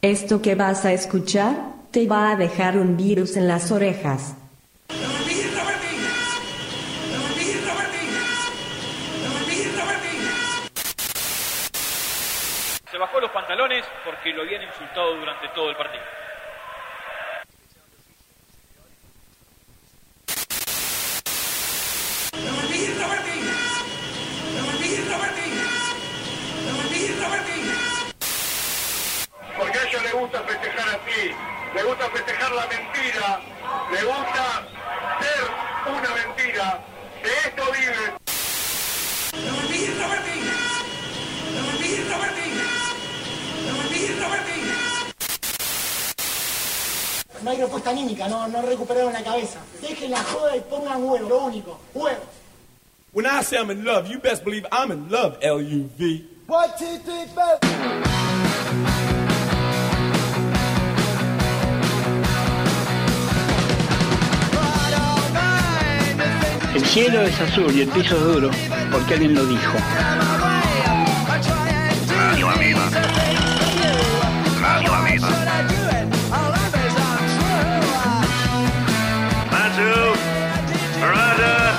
Esto que vas a escuchar te va a dejar un virus en las orejas. Se bajó los pantalones porque lo habían insultado durante todo el partido. Porque a ella le gusta festejar así, le gusta festejar la mentira, le gusta ser una mentira. De esto vive. No hay respuesta anímica, no recuperaron la cabeza. Dejen la joda y pongan huevo, lo único, huevos. When I say I'm in love, you best believe I'm in love, L-U-V. 1, 2, 3, 4. El cielo es azul y el piso es duro, porque alguien lo dijo. Radio Ameba. Radio Ameba. Matthew, Murata,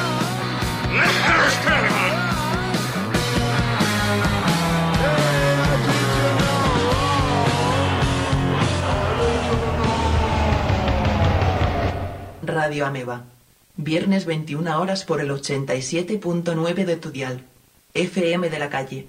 Radio Ameba. Viernes 21 horas por el 87.9 de tu dial. FM de la calle.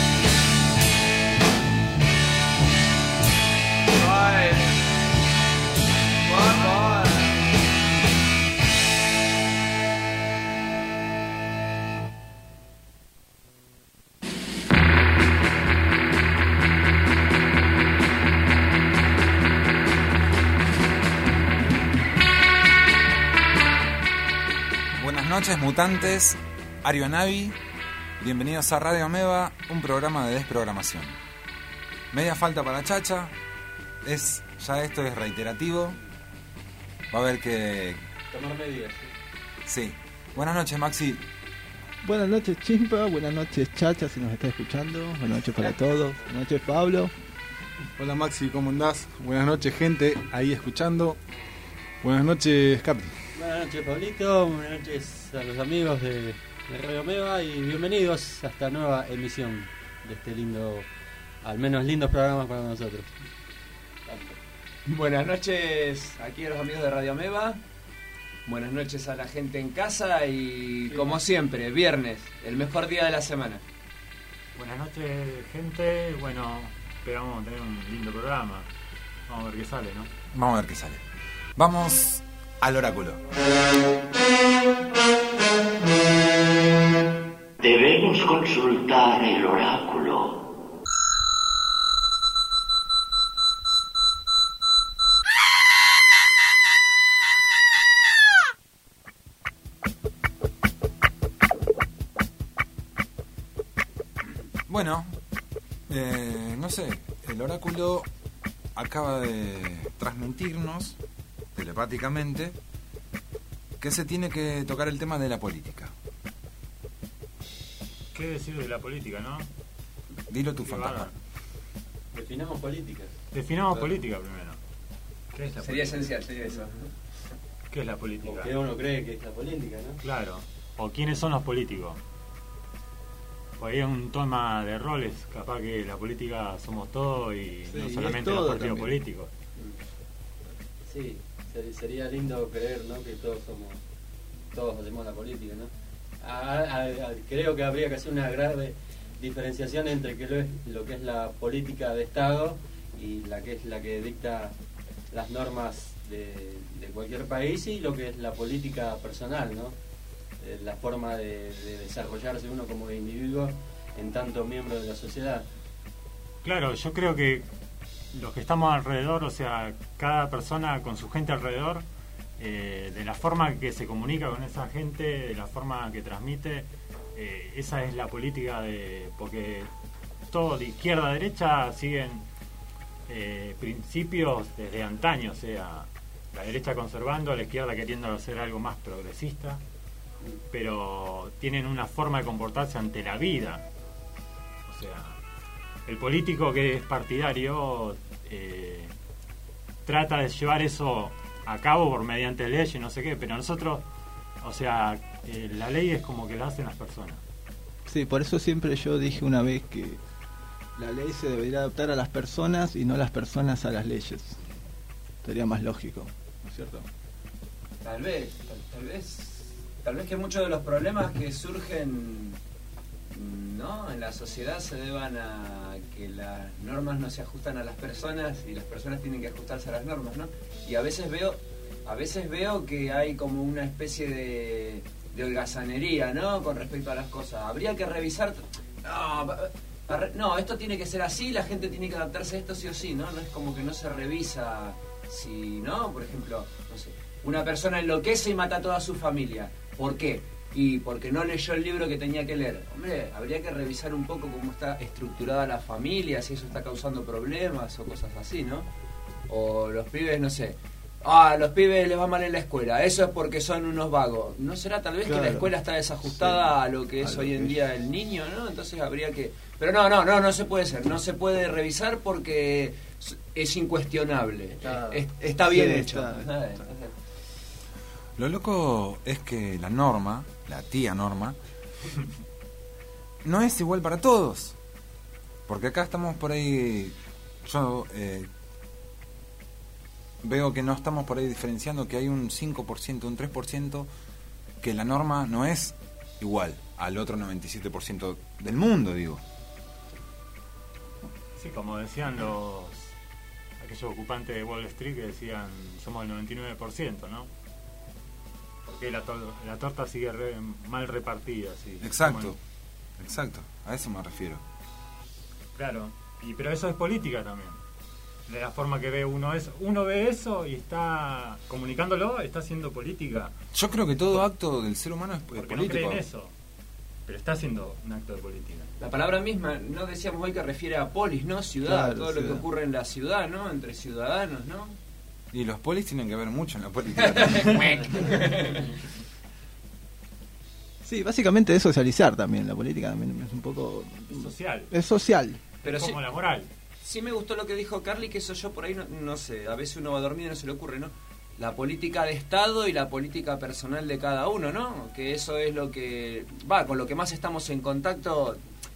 Buenas noches, mutantes, Arionavi, bienvenidos a Radio Ameba, un programa de desprogramación. Media falta para Chacha, ya esto es reiterativo, va a haber que... tomar medidas. Sí. Buenas noches, Maxi. Buenas noches, Chimpa, buenas noches, Chacha, si nos está escuchando, buenas noches para todos, buenas noches, Pablo. Hola, Maxi, ¿cómo andás? Buenas noches, gente, ahí escuchando. Buenas noches, Capri. Buenas noches, Pablito. Buenas noches a los amigos de Radio Ameba y bienvenidos a esta nueva emisión de este lindo, al menos lindos programas para nosotros. Buenas noches aquí a los amigos de Radio Ameba. Buenas noches a la gente en casa y como siempre, viernes, el mejor día de la semana. Buenas noches, gente. Bueno, esperamos tener un lindo programa. Vamos a ver qué sale, ¿no? Vamos a ver qué sale. Vamos al oráculo. Debemos consultar el oráculo. Bueno, no sé, el oráculo acaba de transmitirnos telepáticamente que se tiene que tocar el tema de la política. ¿Qué decir de la política, no? Dilo tu fantasma. Definamos política. Definamos política primero. ¿Qué es la Sería política? esencial, sería eso. ¿Qué es la política? O qué uno cree que es la política, ¿no? Claro. O quiénes son los políticos. Por ahí es un tema de roles. Capaz que la política somos todos y sí, no solamente todo los partidos también. políticos. Sí, sería lindo creer, ¿no? Que todos hacemos la política, ¿no? Creo que habría que hacer una grave diferenciación entre lo que es la política de Estado y la que dicta las normas de cualquier país y lo que es la política personal, ¿no? La forma de desarrollarse uno como individuo en tanto miembro de la sociedad. Claro, yo creo que los que estamos alrededor, o sea, cada persona con su gente alrededor, de la forma que se comunica con esa gente, de la forma que transmite, esa es la política porque todo de izquierda a derecha siguen principios desde antaño, o sea, la derecha conservando, la izquierda queriendo hacer algo más progresista, pero tienen una forma de comportarse ante la vida. O sea, el político que es partidario trata de llevar eso a cabo por mediante leyes, no sé qué, pero nosotros, o sea, la ley es como que la hacen las personas. Sí, por eso siempre yo dije una vez que la ley se debería adaptar a las personas y no las personas a las leyes. Sería más lógico, ¿no es cierto? Tal vez que muchos de los problemas que surgen, ¿no?, en la sociedad se deban a que las normas no se ajustan a las personas y las personas tienen que ajustarse a las normas, ¿no? Y a veces veo que hay como una especie de holgazanería, ¿no?, con respecto a las cosas. Habría que revisar. No, esto tiene que ser así, la gente tiene que adaptarse a esto sí o sí, ¿no? No es como que no se revisa si, ¿no? Por ejemplo, no sé, una persona enloquece y mata a toda su familia. ¿Por qué? Y porque no leyó el libro que tenía que leer. Hombre, habría que revisar un poco cómo está estructurada la familia, si eso está causando problemas o cosas así, ¿no? O los pibes, no sé, los pibes les va mal en la escuela, eso es porque son unos vagos. ¿No será tal vez que la escuela está desajustada a lo que es hoy en día el niño, ¿no? Entonces habría que... Pero no se puede ser, no se puede revisar porque es incuestionable. Está bien hecho. Lo loco es que la norma, la tía norma, no es igual para todos. Porque acá estamos por ahí... Yo veo que no estamos por ahí diferenciando que hay un 5%, un 3% que la norma no es igual al otro 97% del mundo, digo. Sí, como decían aquellos ocupantes de Wall Street que decían somos el 99%, ¿no? Porque la torta sigue mal repartida. ¿Sí? Exacto, a eso me refiero. Claro, pero eso es política también. De la forma que ve uno ve eso y está comunicándolo, está haciendo política. Yo creo que todo acto del ser humano es político. No cree en eso, pero está haciendo un acto de política. La palabra misma, no decíamos hoy que refiere a polis, ¿no? Ciudad, claro, todo ciudad. Lo que ocurre en la ciudad, ¿no? Entre ciudadanos, ¿no? Y los polis tienen que ver mucho en la política también. Sí, básicamente es socializar también. La política también es un poco... social. Es social. Pero como la moral. Sí me gustó lo que dijo Carly, que eso yo por ahí no sé, a veces uno va dormido y no se le ocurre, ¿no? La política de Estado y la política personal de cada uno, ¿no? Que eso es lo que... con lo que más estamos en contacto...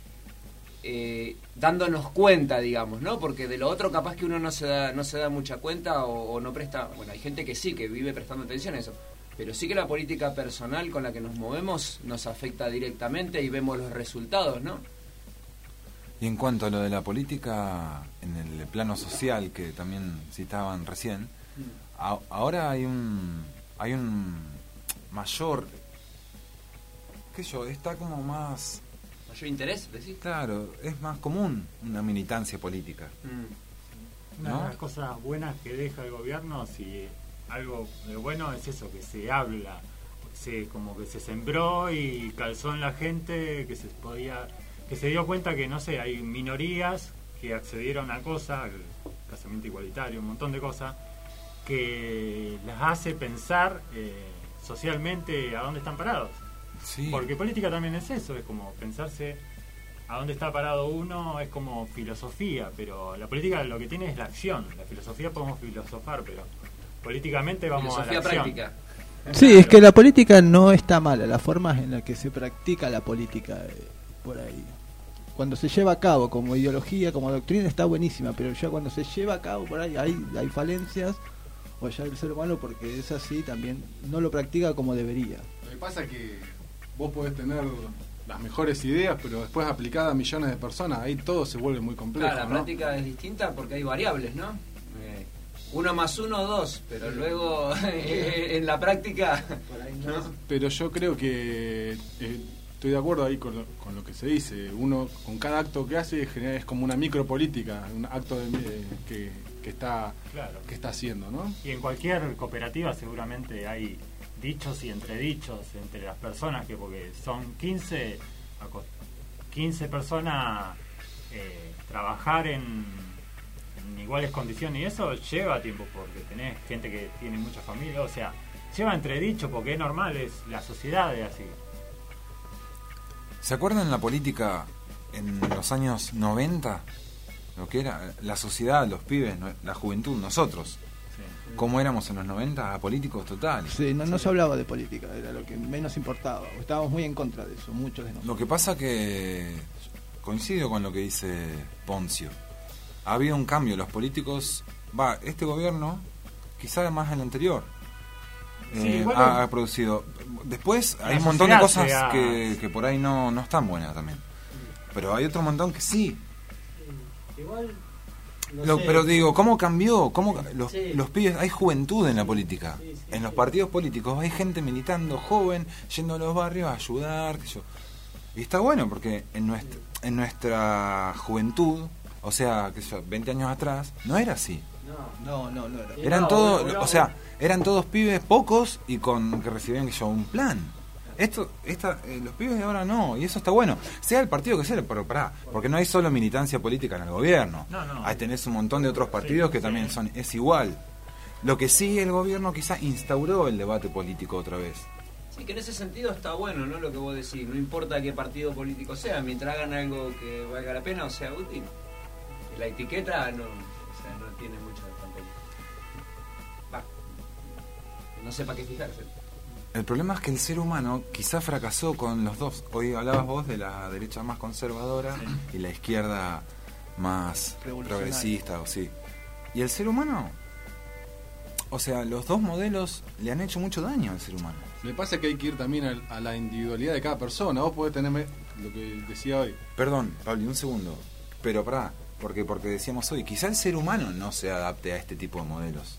dándonos cuenta, digamos, ¿no? Porque de lo otro capaz que uno no se da mucha cuenta o no presta... Bueno, hay gente que sí, que vive prestando atención a eso. Pero sí que la política personal con la que nos movemos nos afecta directamente y vemos los resultados, ¿no? Y en cuanto a lo de la política en el plano social que también citaban recién, ahora hay un mayor... ¿Qué sé yo? Está como más... ¿Mayor interés, decís? Claro, es más común una militancia política. Una de las cosas buenas que deja el gobierno, si algo de bueno es eso, que se habla, como que se sembró y calzó en la gente, que se dio cuenta que, no sé, hay minorías que accedieron a cosas, el casamiento igualitario, un montón de cosas, que las hace pensar socialmente a dónde están parados. Sí. Porque política también es eso, es como pensarse a dónde está parado uno, es como filosofía, pero la política lo que tiene es la acción. La filosofía podemos filosofar, pero políticamente vamos filosofía a la acción. Práctica. Sí, es que la política no está mala, las formas en las que se practica la política por ahí. Cuando se lleva a cabo como ideología, como doctrina, está buenísima, pero ya cuando se lleva a cabo por ahí hay falencias, o ya el ser humano, porque es así, también no lo practica como debería. Lo que pasa es que vos podés tener las mejores ideas, pero después aplicada a millones de personas, ahí todo se vuelve muy complejo. Claro, la práctica es distinta porque hay variables, ¿no? 1 más 1, 2, pero luego en la práctica... ¿no? Pero yo creo que estoy de acuerdo ahí con lo que se dice. Uno, con cada acto que hace, es como una micropolítica, un acto que está haciendo, ¿no? Y en cualquier cooperativa seguramente hay dichos y entredichos entre las personas, que porque son 15 personas, trabajar en iguales condiciones, y eso lleva tiempo porque tenés gente que tiene mucha familia, o sea, lleva entredichos porque es normal, es la sociedad es así. ¿Se acuerdan la política en los años 90? lo que era la sociedad, los pibes, la juventud, nosotros. ¿Cómo éramos en los 90? Apolíticos totales. Sí, no se hablaba de política, era lo que menos importaba. Estábamos muy en contra de eso, muchos de nosotros. Lo que pasa que coincido con lo que dice Poncio. Ha habido un cambio, los políticos, este gobierno, quizá más el anterior, ha producido. Después hay un montón de cosas que por ahí no están buenas también. Pero hay otro montón que sí. Igual... Pero digo, ¿cómo cambió? Los pibes, hay juventud en la política. En los partidos políticos hay gente militando joven, yendo a los barrios a ayudar. Y está bueno porque en nuestra juventud, o sea, 20 años atrás, no era así. No era. Eran todos pibes pocos y que recibían un plan. Los pibes de ahora no, y eso está bueno. Sea el partido que sea, pero porque no hay solo militancia política en el gobierno. Ahí tenés un montón de otros partidos que también es igual. Lo que sí, el gobierno quizá instauró el debate político otra vez. Sí, que en ese sentido está bueno, ¿no? Lo que vos decís, no importa qué partido político sea, mientras hagan algo que valga la pena o sea útil. La etiqueta no tiene mucho tampoco. No sé para qué fijarse. El problema es que el ser humano quizá fracasó con los dos. Hoy hablabas vos de la derecha más conservadora y la izquierda más progresista, Y el ser humano, o sea, los dos modelos le han hecho mucho daño al ser humano. Me pasa que hay que ir también a la individualidad de cada persona. Vos podés tenerme lo que decía hoy. Perdón, Pablo, un segundo. Pero porque decíamos hoy, quizá el ser humano no se adapte a este tipo de modelos.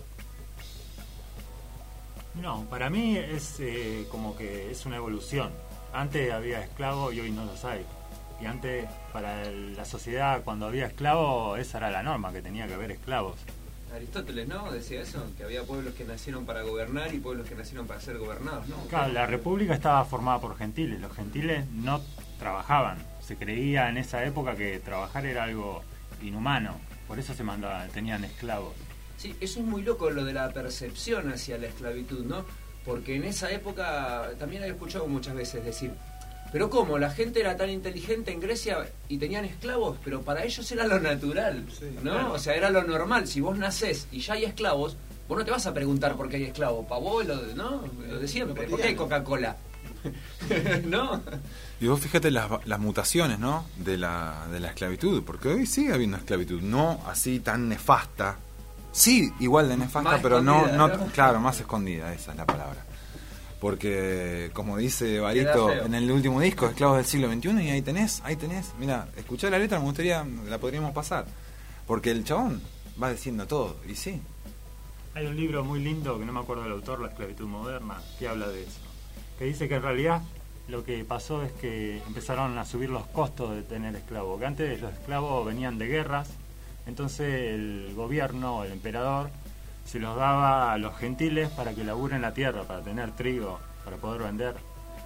No, para mí es como que es una evolución. Antes había esclavos y hoy no los hay. Y antes, para la sociedad, cuando había esclavos, esa era la norma, que tenía que haber esclavos. Aristóteles, ¿no? Decía eso, que había pueblos que nacieron para gobernar y pueblos que nacieron para ser gobernados, ¿no? Claro, la república estaba formada por gentiles. Los gentiles no trabajaban. Se creía en esa época que trabajar era algo inhumano. Por eso tenían esclavos. Sí, eso es muy loco lo de la percepción hacia la esclavitud, ¿no? Porque en esa época también he escuchado muchas veces decir, pero ¿cómo? La gente era tan inteligente en Grecia y tenían esclavos, pero para ellos era lo natural, ¿no? Claro. O sea, era lo normal. Si vos nacés y ya hay esclavos, vos no te vas a preguntar por qué hay esclavos. Para vos, ¿no? Lo de siempre. ¿Por qué hay Coca-Cola? ¿No? Y vos fíjate las mutaciones, ¿no? De la esclavitud, porque hoy sigue habiendo esclavitud, no así tan nefasta. Sí, igual de nefasta, más pero no, claro, más escondida, esa es la palabra. Porque, como dice Barito en el último disco, Esclavos del siglo XXI, y ahí tenés, mira, escuchá la letra, la podríamos pasar. Porque el chabón va diciendo todo, y sí. Hay un libro muy lindo, que no me acuerdo del autor, La esclavitud moderna, que habla de eso. Que dice que en realidad lo que pasó es que empezaron a subir los costos de tener esclavos. Que antes los esclavos venían de guerras, entonces el gobierno, el emperador, se los daba a los gentiles para que laburen la tierra, para tener trigo, para poder vender.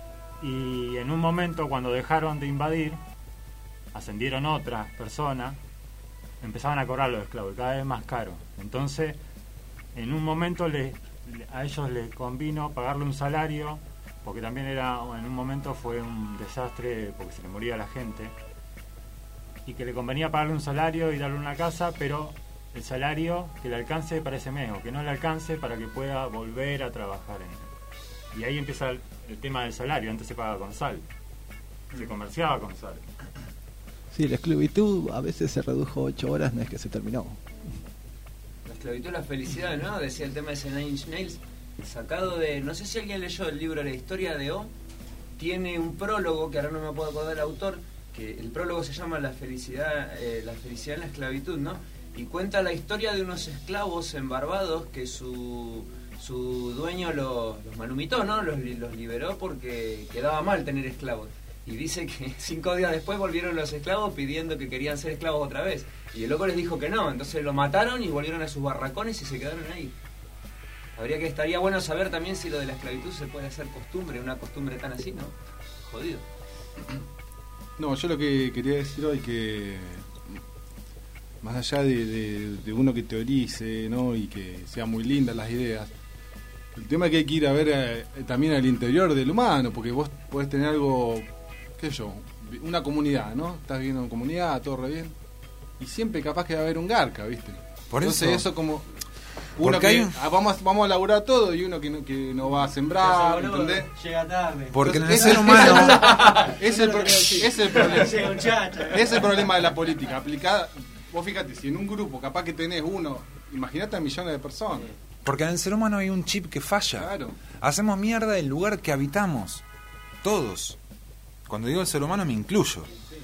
Y en un momento, cuando dejaron de invadir, ascendieron otras personas, empezaban a cobrar los esclavos, cada vez más caro. Entonces, en un momento a ellos les convino pagarle un salario, porque también en un momento fue un desastre porque se le moría la gente, y que le convenía pagarle un salario y darle una casa, pero el salario que le alcance para ese mes o que no le alcance para que pueda volver a trabajar en él. Y ahí empieza el tema del salario. Antes se pagaba con sal, se comerciaba con sal. Sí, la esclavitud a veces se redujo 8 horas, no es que se terminó. La esclavitud, la felicidad, ¿no? Decía el tema de Nine Inch Nails, sacado de, no sé si alguien leyó el libro La historia de O, tiene un prólogo, que ahora no me puedo acordar el autor, que el prólogo se llama La felicidad en la esclavitud, ¿no? Y cuenta la historia de unos esclavos en Barbados que su dueño los manumitó, ¿no? Los liberó porque quedaba mal tener esclavos. Y dice que 5 días después volvieron los esclavos pidiendo que querían ser esclavos otra vez. Y el loco les dijo que no, entonces lo mataron y volvieron a sus barracones y se quedaron ahí. Estaría bueno saber también si lo de la esclavitud se puede hacer costumbre, una costumbre tan así, ¿no? Jodido. No, yo lo que quería decir hoy que más allá de uno que teorice, ¿no? Y que sean muy lindas las ideas, el tema es que hay que ir a ver también al interior del humano, porque vos podés tener algo, qué sé yo, una comunidad, ¿no? Estás viendo una comunidad, todo re bien, y siempre capaz que va a haber un garca, ¿viste? Por Entonces eso. eso como uno que vamos a laburar todo y uno que no va a sembrar, ¿entendés? Llega tarde. Porque el ser humano es el problema. Es el problema de la política aplicada. Vos fíjate, si en un grupo capaz que tenés imagínate a millones de personas. Porque en el ser humano hay un chip que falla. Claro. Hacemos mierda el lugar que habitamos. Todos. Cuando digo el ser humano me incluyo.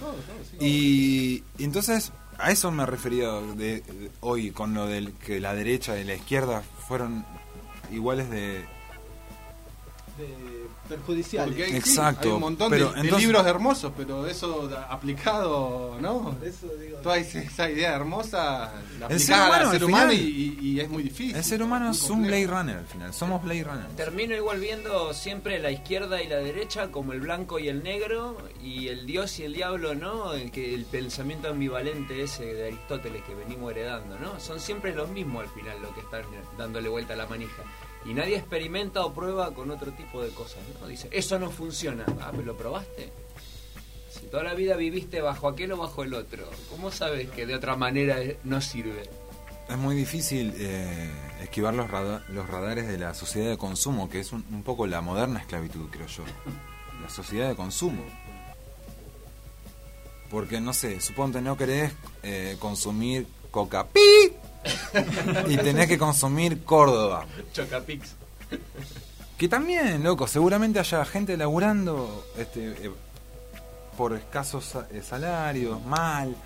Y entonces a eso me refería de hoy con lo del que la derecha y la izquierda fueron iguales de perjudiciales. Porque hay, exacto, hay un montón de libros hermosos, pero eso aplicado, ¿no? Eso digo. Toda esa idea hermosa la el ser aplicada humano, al ser al humano final, y es muy difícil. El ser humano es un Blade Runner al final, somos Blade Runner. Termino igual viendo siempre la izquierda y la derecha como el blanco y el negro, y el Dios y el diablo, ¿no? El pensamiento ambivalente ese de Aristóteles que venimos heredando, ¿no? Son siempre los mismos al final lo que están dándole vuelta a la manija. Y nadie experimenta o prueba con otro tipo de cosas, ¿no? Dice, eso no funciona. Ah, ¿pero lo probaste? Si toda la vida viviste bajo aquel o bajo el otro, ¿cómo sabes que de otra manera no sirve? Es muy difícil esquivar los radares de la sociedad de consumo, que es un poco la moderna esclavitud, creo yo. La sociedad de consumo. Porque, no sé, suponte no querés consumir Coca-Pi y tenés que consumir Córdoba. Chocapix. Que también, loco, seguramente haya gente laburando por escasos salarios, mal.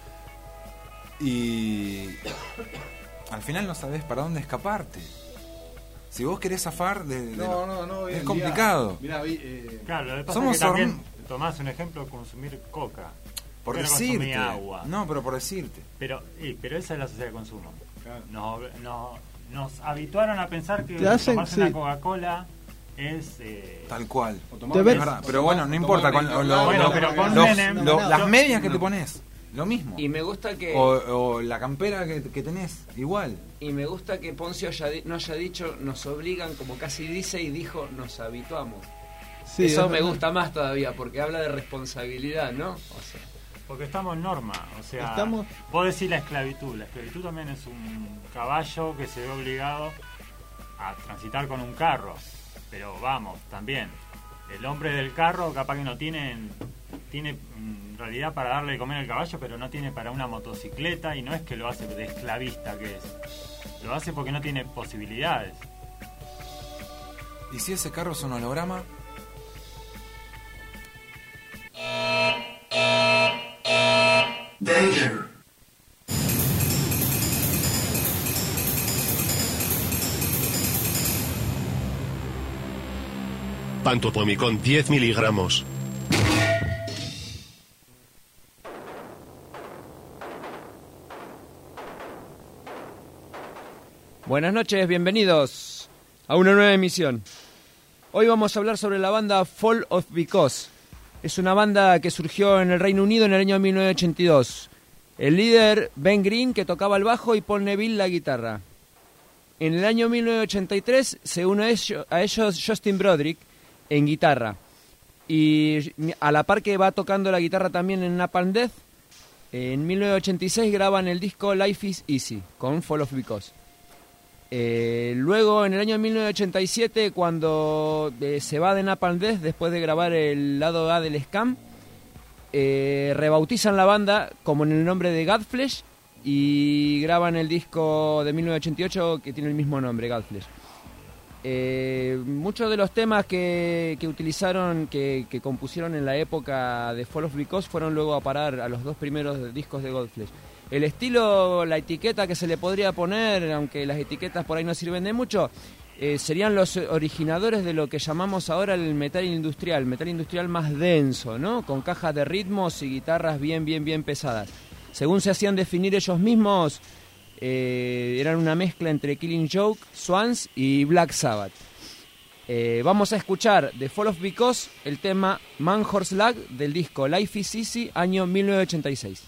Y al final no sabés para dónde escaparte. Si vos querés zafar no, es complicado. Mirá, claro, lo que pasa somos es que también tomás un ejemplo de consumir coca. Por pero decirte. Agua. No, pero por decirte. Pero esa es la sociedad de consumo. Claro. Nos habituaron a pensar que tomarse una Coca-Cola es... tal cual. Es verdad. Pero bueno, no importa. Las medias que te pones, lo mismo. Y me gusta que... O la campera que tenés, igual. Y me gusta que Poncio no haya dicho nos obligan, como casi dice, y dijo nos habituamos. Sí, eso me gusta más todavía, porque habla de responsabilidad, ¿no? O sea, porque estamos en norma, o sea, vos decís la esclavitud también es un caballo que se ve obligado a transitar con un carro, pero vamos, también, el hombre del carro capaz que no tiene en realidad para darle de comer al caballo, pero no tiene para una motocicleta, y no es que lo hace de esclavista que es, lo hace porque no tiene posibilidades. ¿Y si ese carro es un holograma? Danger. Pantopomicón 10 miligramos. Buenas noches, bienvenidos a una nueva emisión. Hoy vamos a hablar sobre la banda Fall of Because. Es una banda que surgió en el Reino Unido en el año 1982. El líder, Ben Green, que tocaba el bajo, y Paul Neville la guitarra. En el año 1983 se une a ellos Justin Broderick en guitarra. Y a la par que va tocando la guitarra también en Napalm Death, en 1986 graban el disco Life is Easy con Fall of Because. Luego, en el año 1987, cuando se va de Napalm Death, después de grabar el lado A del Scam, rebautizan la banda como en el nombre de Godflesh y graban el disco de 1988 que tiene el mismo nombre, Godflesh. Muchos de los temas que utilizaron, que compusieron en la época de Fall of Because, fueron luego a parar a los dos primeros discos de Godflesh. El estilo, la etiqueta que se le podría poner, aunque las etiquetas por ahí no sirven de mucho, serían los originadores de lo que llamamos ahora el metal industrial más denso, ¿no? Con cajas de ritmos y guitarras bien pesadas. Según se hacían definir ellos mismos, eran una mezcla entre Killing Joke, Swans y Black Sabbath. Vamos a escuchar de Fall of Because el tema Man Horse Lag del disco Life is Easy, año 1986.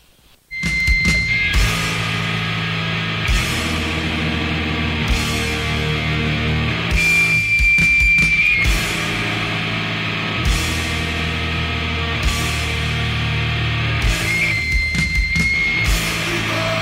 People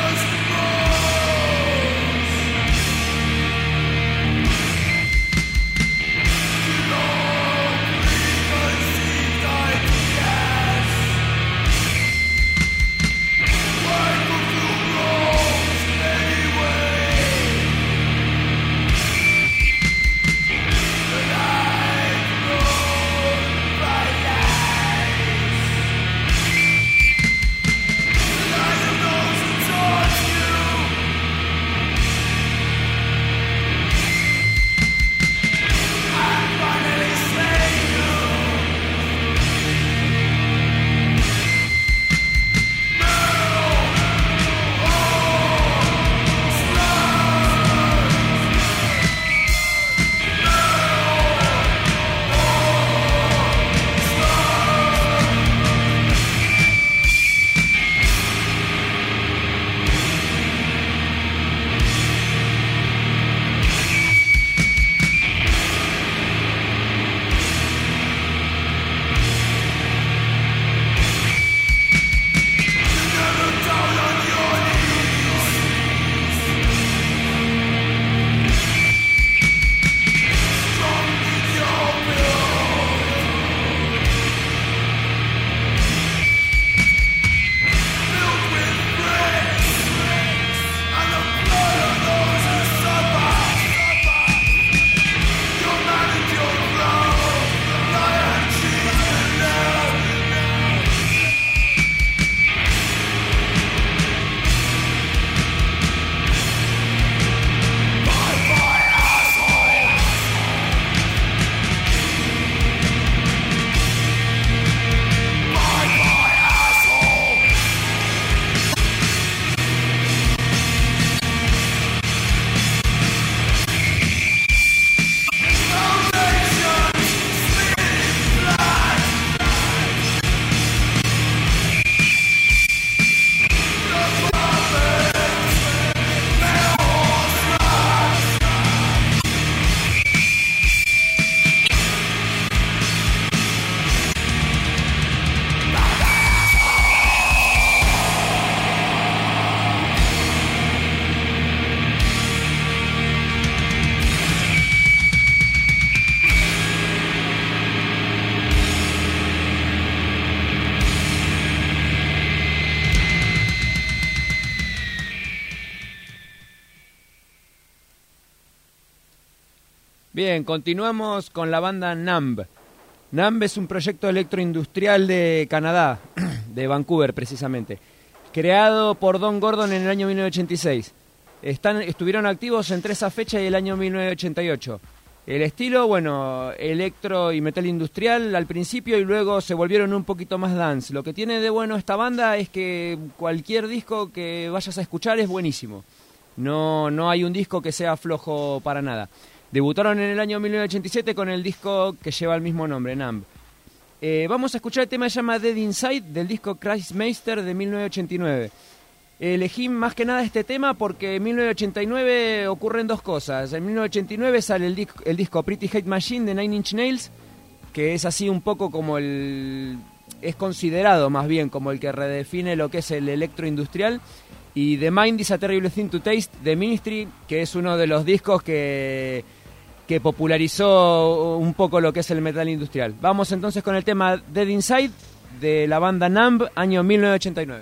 Bien, continuamos con la banda Numb. Numb es un proyecto electroindustrial de Canadá, de Vancouver precisamente, creado por Don Gordon en el año 1986. Estuvieron activos entre esa fecha y el año 1988. El estilo, bueno, electro y metal industrial al principio y luego se volvieron un poquito más dance. Lo que tiene de bueno esta banda es que cualquier disco que vayas a escuchar es buenísimo. No hay un disco que sea flojo para nada. Debutaron en el año 1987 con el disco que lleva el mismo nombre, Numb. Vamos a escuchar el tema que se llama Dead Inside del disco Christmeister de 1989. Elegí más que nada este tema porque en 1989 ocurren dos cosas. En 1989 sale el disco Pretty Hate Machine de Nine Inch Nails, que es así un poco como es considerado más bien como el que redefine lo que es el electroindustrial. Y The Mind is a Terrible Thing to Taste de Ministry, que es uno de los discos que popularizó un poco lo que es el metal industrial. Vamos entonces con el tema Dead Inside de la banda Numb, año 1989.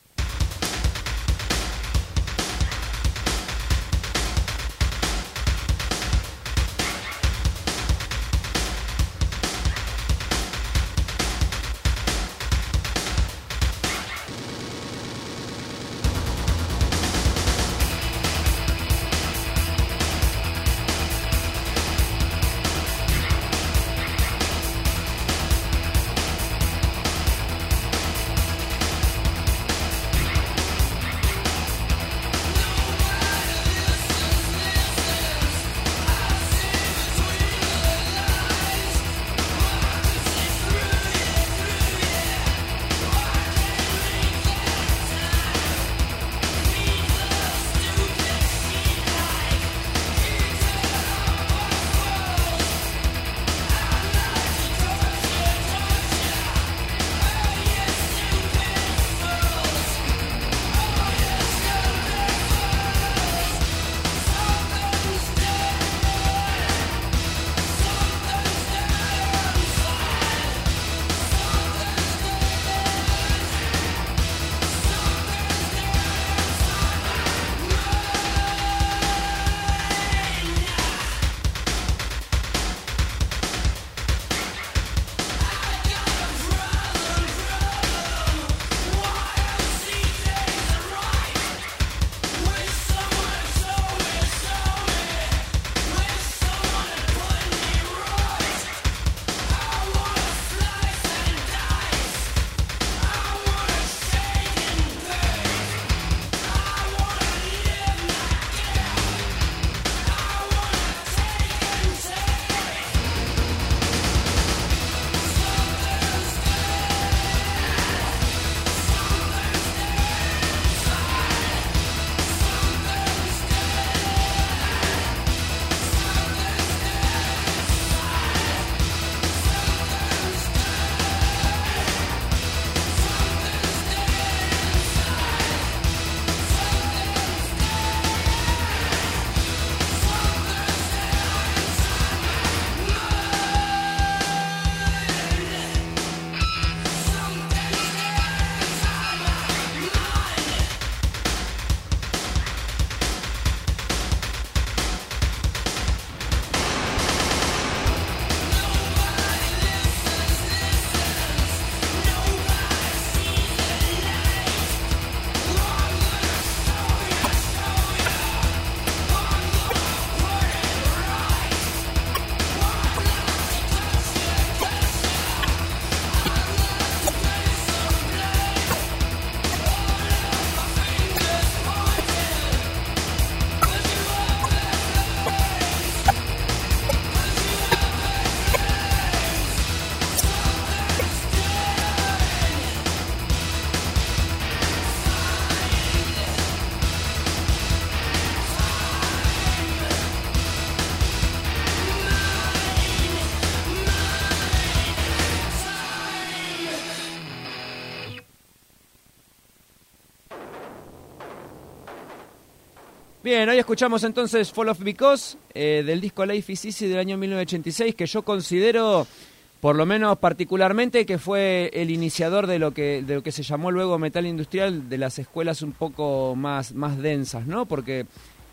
Bien, hoy escuchamos entonces Fall of Because, del disco Life is Easy del año 1986, que yo considero, por lo menos particularmente, que fue el iniciador de lo que se llamó luego metal industrial, de las escuelas un poco más densas, ¿no? Porque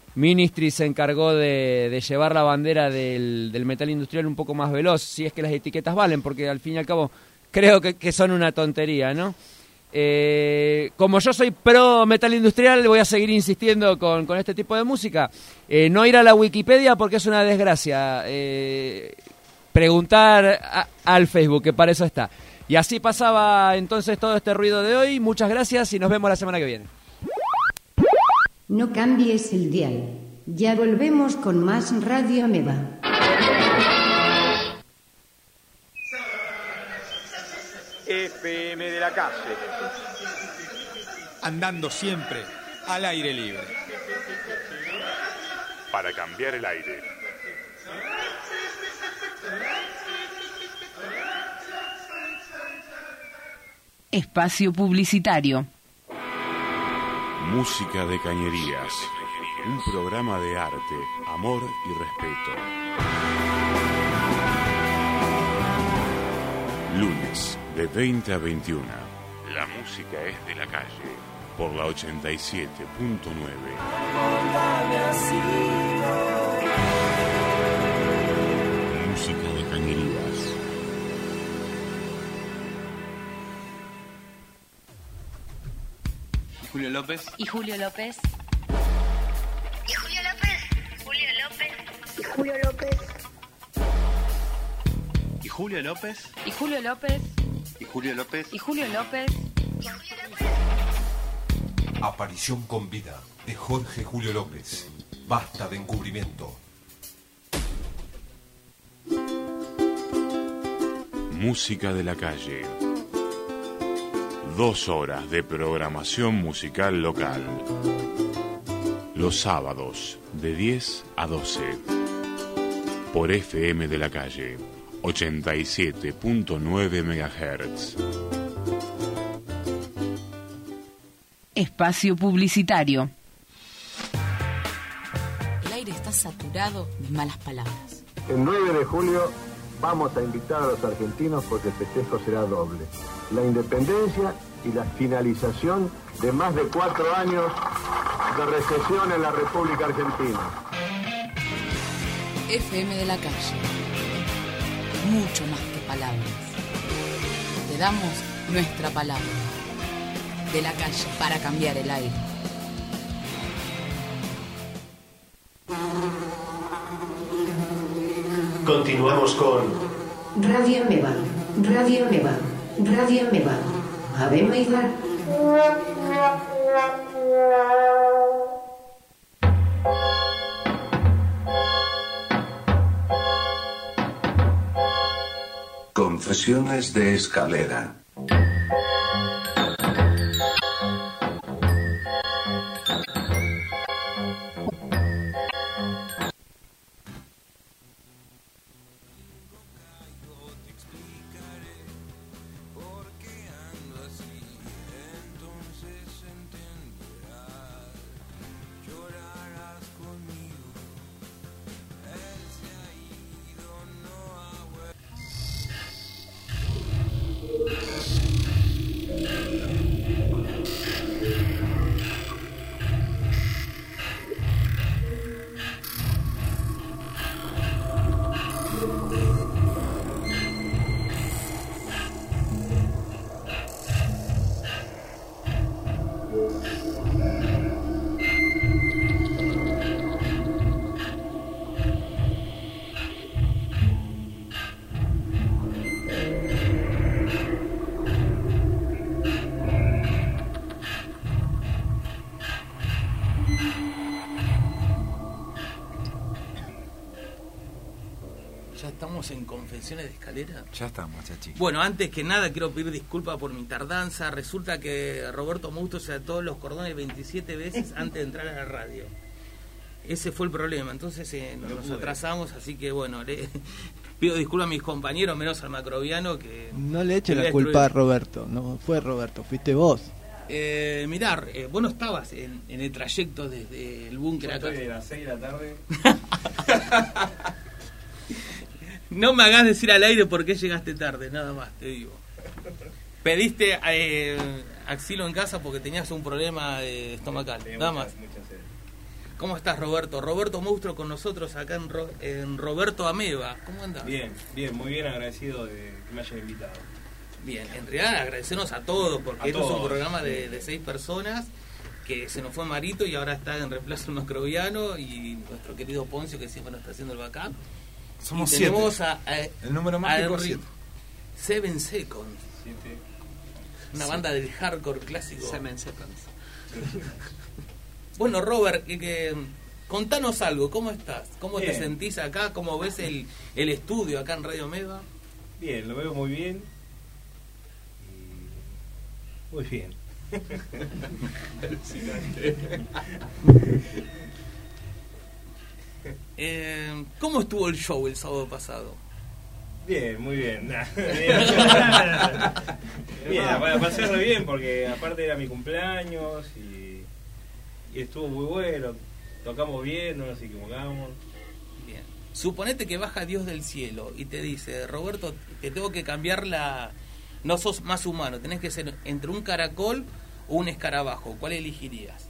Ministry se encargó de llevar la bandera del metal industrial un poco más veloz, si es que las etiquetas valen, porque al fin y al cabo creo que son una tontería, ¿no? Como yo soy pro metal industrial, voy a seguir insistiendo con este tipo de música. No ir a la Wikipedia porque es una desgracia. Preguntar al Facebook, que para eso está. Y así pasaba entonces todo este ruido de hoy. Muchas gracias y nos vemos la semana que viene. No cambies el dial. Ya volvemos con más Radio Ameba. FM de la calle. Andando siempre al aire libre. Para cambiar el aire. Espacio publicitario. Música de Cañerías. Un programa de arte, amor y respeto. Lunes, de 20 a 21. La música es de la calle. Por la 87.9. Música de Cañerías. Julio López. Y Julio López. Y Julio López. Julio López. Y Julio López. Y Julio López. Y Julio López. Y Julio López. Y Julio López. Aparición con vida de Jorge Julio López. Basta de encubrimiento. Música de la calle. 2 horas de programación musical local. Los sábados, de 10 a 12. Por FM de la calle, 87.9 MHz. Espacio publicitario. El aire está saturado de malas palabras. El 9 de julio vamos a invitar a los argentinos porque el festejo será doble. La independencia y la finalización de más de 4 años de recesión en la República Argentina. FM de la calle. Mucho más que palabras. Te damos nuestra palabra. De la calle para cambiar el aire. Continuamos con Radio Ameba, Radio Ameba, Radio Ameba. Ave María. Confesiones de escalera. En Confesiones de Escalera. Ya estamos, chachi. Bueno, antes que nada quiero pedir disculpas por mi tardanza. Resulta que Roberto Mousto se ató los cordones 27 veces antes de entrar a la radio. Ese fue el problema. Entonces nos atrasamos, así que bueno, pido disculpas a mis compañeros, menos al macrobiano que... No le eche la culpa a Roberto, no fue Roberto, fuiste vos. Mirá, vos no estabas en el trayecto desde el búnker acá. Estoy de las 6 de la tarde. No me hagas decir al aire por qué llegaste tarde, nada más, te digo. Pediste axilo en casa porque tenías un problema estomacal, nada más. ¿Cómo estás, Roberto? Roberto Monstruo con nosotros acá en Roberto Ameba. ¿Cómo andás? Bien, muy bien, agradecido de que me hayan invitado. Bien, en realidad agradecernos a todos, porque esto es un programa de 6 personas, que se nos fue Marito y ahora está en reemplazo el Macroviano y nuestro querido Poncio, que siempre nos está haciendo el backup. Somos y tenemos 7. El número mágico es 7. 7 Seconds. 7. Una banda del hardcore clásico. 7 Seconds. Bueno, Robert, contanos algo, ¿cómo estás? ¿Cómo Bien. te sentís acá? ¿Cómo ves el estudio acá en Radio Meva? Bien, lo veo muy bien. Muy bien. ¿Cómo estuvo el show el sábado pasado? Bien, muy bien. Bien, pasé re bien porque aparte era mi cumpleaños y estuvo muy bueno. Tocamos bien, no nos equivocamos. Bien. Suponete que baja Dios del cielo y te dice, Roberto, te tengo que cambiar la... No sos más humano, tenés que ser entre un caracol o un escarabajo. ¿Cuál elegirías?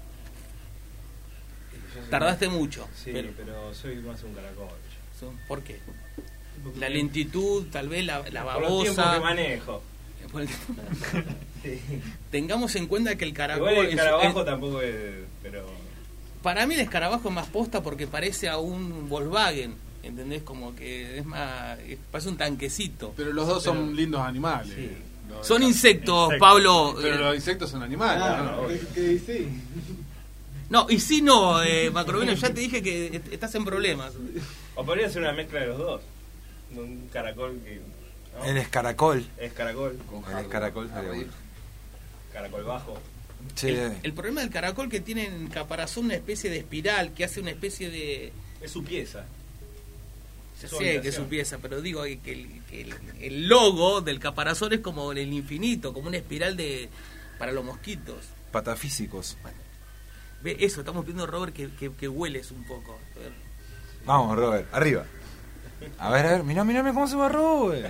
Tardaste mucho. Sí, pero soy más un caracol. ¿Por qué? La lentitud, tal vez la babosa. Por los tiempos que manejo. Sí. Tengamos en cuenta que el caracol... Igual el escarabajo tampoco es... Pero... Para mí el escarabajo es más posta porque parece a un Volkswagen, ¿entendés? Como que es más... parece un tanquecito. Pero los dos son lindos animales. Sí. Son insectos, Pablo. Pero los insectos son animales. Ah, ¿qué sí? No, y si no, Macrovino, ya te dije que estás en problemas. O podría ser una mezcla de los dos. Un caracol que... ¿no? El escaracol. Escaracol. El escaracol sería bueno. Caracol bajo. Sí. El problema del caracol que tiene en caparazón una especie de espiral que hace una especie de... Es su pieza. Ya sé que es su pieza, pero digo que el logo del caparazón es como el infinito, como una espiral para los mosquitos. Patafísicos. Ve eso, estamos pidiendo, Robert, que hueles un poco. Vamos, Robert, arriba. A ver, mirame cómo se va Robert.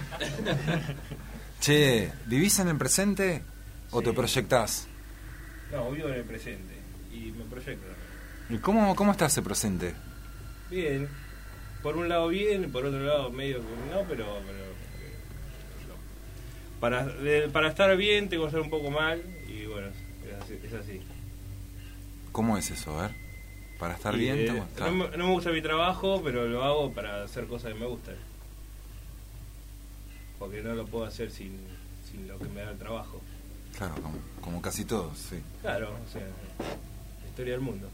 Che, ¿vivís en el presente o te proyectás? No, vivo en el presente y me proyecto. ¿Y cómo está ese presente? Bien. Por un lado bien, por otro lado medio que no, pero para estar bien tengo que estar un poco mal y bueno, es así. ¿Cómo es eso? A ver. Para estar bien, tengo que estar. No me gusta mi trabajo, pero lo hago para hacer cosas que me gustan. Porque no lo puedo hacer sin lo que me da el trabajo. Claro, como casi todos, sí. Claro, o sea, la historia del mundo.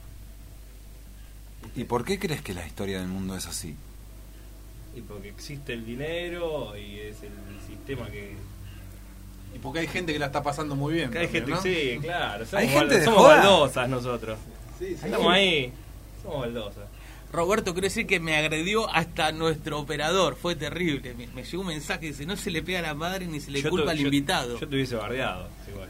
¿Y por qué crees que la historia del mundo es así? Y porque existe el dinero y es el sistema que... Y porque hay gente que la está pasando muy bien. Hay gente, ¿no? sí, claro. Somos baldosas nosotros. Sí, estamos ahí, somos baldosas. Roberto, quiero decir que me agredió hasta nuestro operador, fue terrible. Me llegó un mensaje, dice, no se le pega a la madre ni se le culpa al invitado. Yo te hubiese bardeado, igual.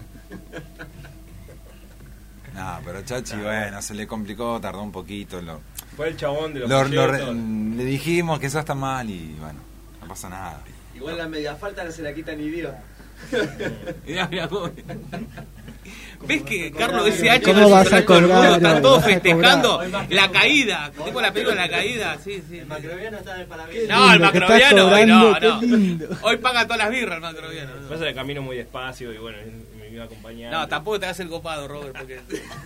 No, pero Chachi, bueno, se le complicó, tardó un poquito. Fue el chabón de los proyectos. Le dijimos que eso está mal y bueno, no pasa nada. Igual la media falta no se la quita ni Dios. Mirá, ¿ves que Carlos S.H. ¿Cómo vas a cobrar? Están todos festejando la caída, tipo la película de la caída, sí. El macroviano está en el parabrisas. No, el macroviano, no. Qué lindo. Hoy paga todas las birras el macroviano. Pasa que camino muy despacio y bueno, me iba acompañando. No, tampoco te hagas el copado, Robert, porque...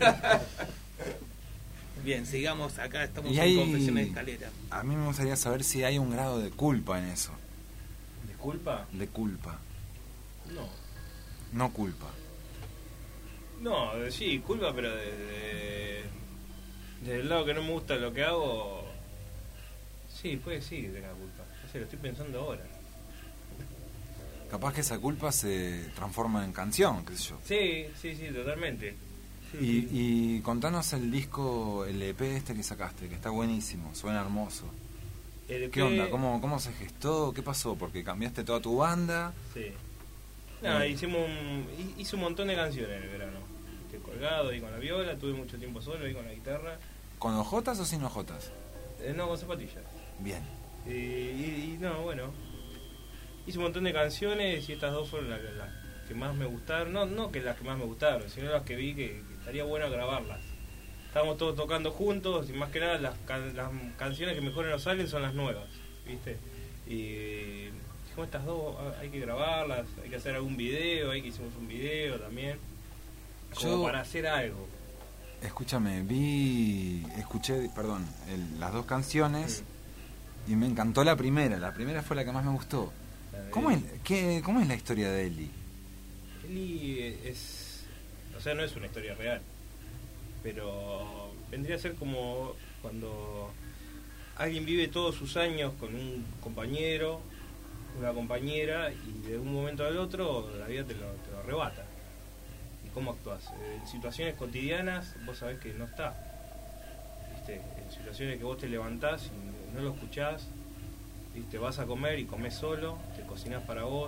Bien, sigamos, acá estamos en Confesiones de Escalera. A mí me gustaría saber si hay un grado de culpa en eso. ¿De culpa? De culpa. No. No culpa. No, sí, culpa, pero desde el lado que no me gusta lo que hago, sí, puede sí que tenga culpa. No sé, lo estoy pensando ahora. Capaz que esa culpa se transforma en canción, qué sé yo. Sí, totalmente. Y contanos el disco, el EP este que sacaste, que está buenísimo, suena hermoso. El EP... ¿Qué onda? ¿Cómo se gestó? ¿Qué pasó? Porque cambiaste toda tu banda. Sí. No, hice un montón de canciones en el verano. Estoy colgado ahí con la viola, tuve mucho tiempo solo ahí con la guitarra. ¿Con ojotas o sin ojotas? No, con zapatillas. Bien. Y no, bueno. Hice un montón de canciones y estas dos fueron las que más me gustaron. No que las que más me gustaron, sino las que vi que estaría bueno grabarlas. Estábamos todos tocando juntos y más que nada las canciones que mejor nos salen son las nuevas, ¿viste? Y dijimos, estas dos hay que grabarlas, hay que hacer algún video, ahí que hicimos un video también, como para hacer algo. Escúchame, escuché las dos canciones y me encantó la primera fue la que más me gustó. ¿Cómo es la historia de Eli? Eli no es una historia real, pero vendría a ser como cuando alguien vive todos sus años con un compañero, una compañera, y de un momento al otro la vida te lo arrebata. ¿Y cómo actúas? En situaciones cotidianas vos sabés que no está, ¿viste? En situaciones que vos te levantás y no lo escuchás, ¿viste? Vas a comer y comés solo, te cocinás para vos.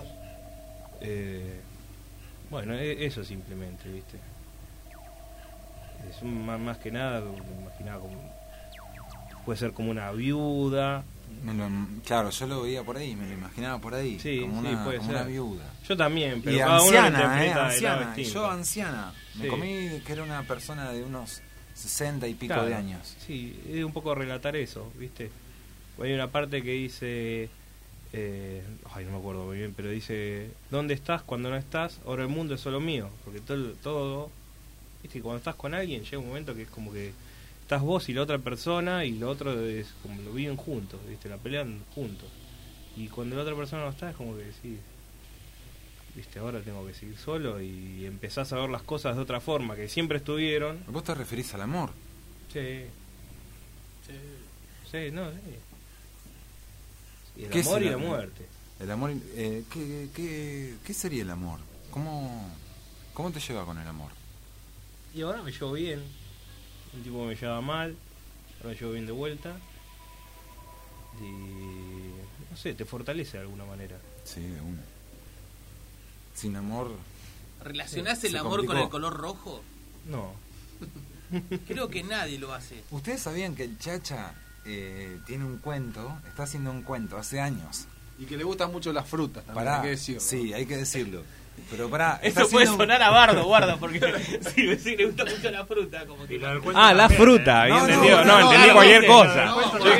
Bueno, eso simplemente, ¿viste? Es más que nada, puede ser como una viuda. Claro, yo lo veía por ahí, me lo imaginaba por ahí, sí, como una viuda. Yo también, pero y cada anciana, uno lo interpreta anciana. distinto. Yo anciana, me comí que era una persona de unos 60 y pico de años. Sí, es un poco relatar eso, ¿viste? Hay una parte que dice, no me acuerdo muy bien, pero dice, ¿dónde estás cuando no estás? Ahora el mundo es solo mío, porque todo ¿viste? Cuando estás con alguien llega un momento que es como que estás vos y la otra persona, y lo otro es como lo viven juntos, ¿viste? La pelean juntos. Y cuando la otra persona no está, es como que decís, ¿viste? Ahora tengo que seguir solo, y empezás a ver las cosas de otra forma, que siempre estuvieron. ¿Vos te referís al amor? Sí. Sí, el amor y la muerte. El amor, ¿qué sería el amor? ¿Cómo te lleva con el amor? Y ahora me llevo bien. Un tipo me lleva mal, ahora me llevo bien de vuelta. Y no sé, te fortalece de alguna manera. Sí, de una. Sin amor. ¿Relacionás el amor con el color rojo? No. Creo que nadie lo hace. ¿Ustedes sabían que el Chacha tiene un cuento, está haciendo un cuento hace años? Y que le gustan mucho las frutas también, hay que decirlo. Sí, hay que decirlo. Pero eso puede sonar a bardo, guarda, porque si le gusta mucho la fruta, como que... la fruta, había entendido. No, entendí cualquier cosa.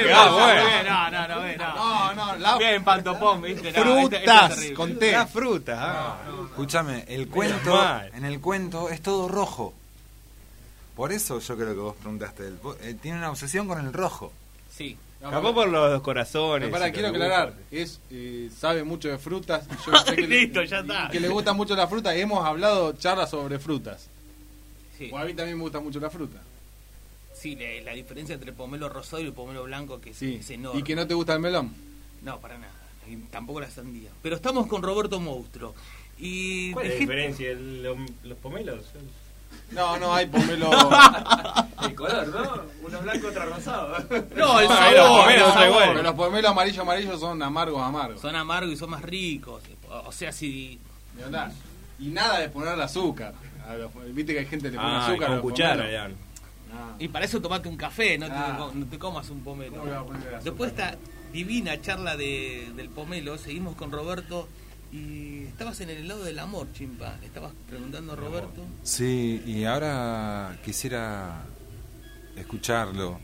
No. Bien, ¿viste? Frutas, con té. La fruta. Escúchame, en el cuento es todo rojo. Por eso yo creo que vos preguntaste. Tiene una obsesión con el rojo. Sí. Capaz por los corazones. Quiero aclarar, sabe mucho de frutas. Y yo sé que listo, ya está. Que le gusta mucho la fruta. Y hemos hablado charlas sobre frutas. Sí. O a mí también me gusta mucho la fruta. Sí, la diferencia entre el pomelo rosado y el pomelo blanco que es enorme. ¿Y que no te gusta el melón? No, para nada. Y tampoco la sandía. Pero estamos con Roberto Monstruo. Y ¿cuál es la diferencia? ¿Los pomelos? No, hay pomelo... El color, ¿no? Uno blanco, otro rosado. No, el sabor. Pero los pomelos amarillos son amargos. Son amargos y son más ricos. O sea, si... Y nada de ponerle azúcar. Viste que hay gente que le pone azúcar. Con cuchara, ya. Y para eso tomate un café, no te comas un pomelo. Después de esta divina charla del pomelo, seguimos con Roberto. Y estabas en el helado del amor, Chimpa. Le estabas preguntando a Roberto. Sí, y ahora quisiera escucharlo,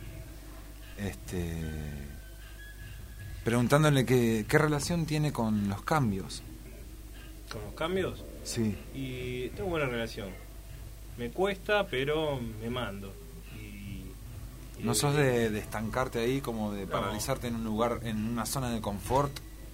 preguntándole qué relación tiene con los cambios. ¿Con los cambios? Sí. Y tengo buena relación. Me cuesta, pero me mando. ¿No sos de estancarte ahí, como de paralizarte en un lugar, en una zona de confort?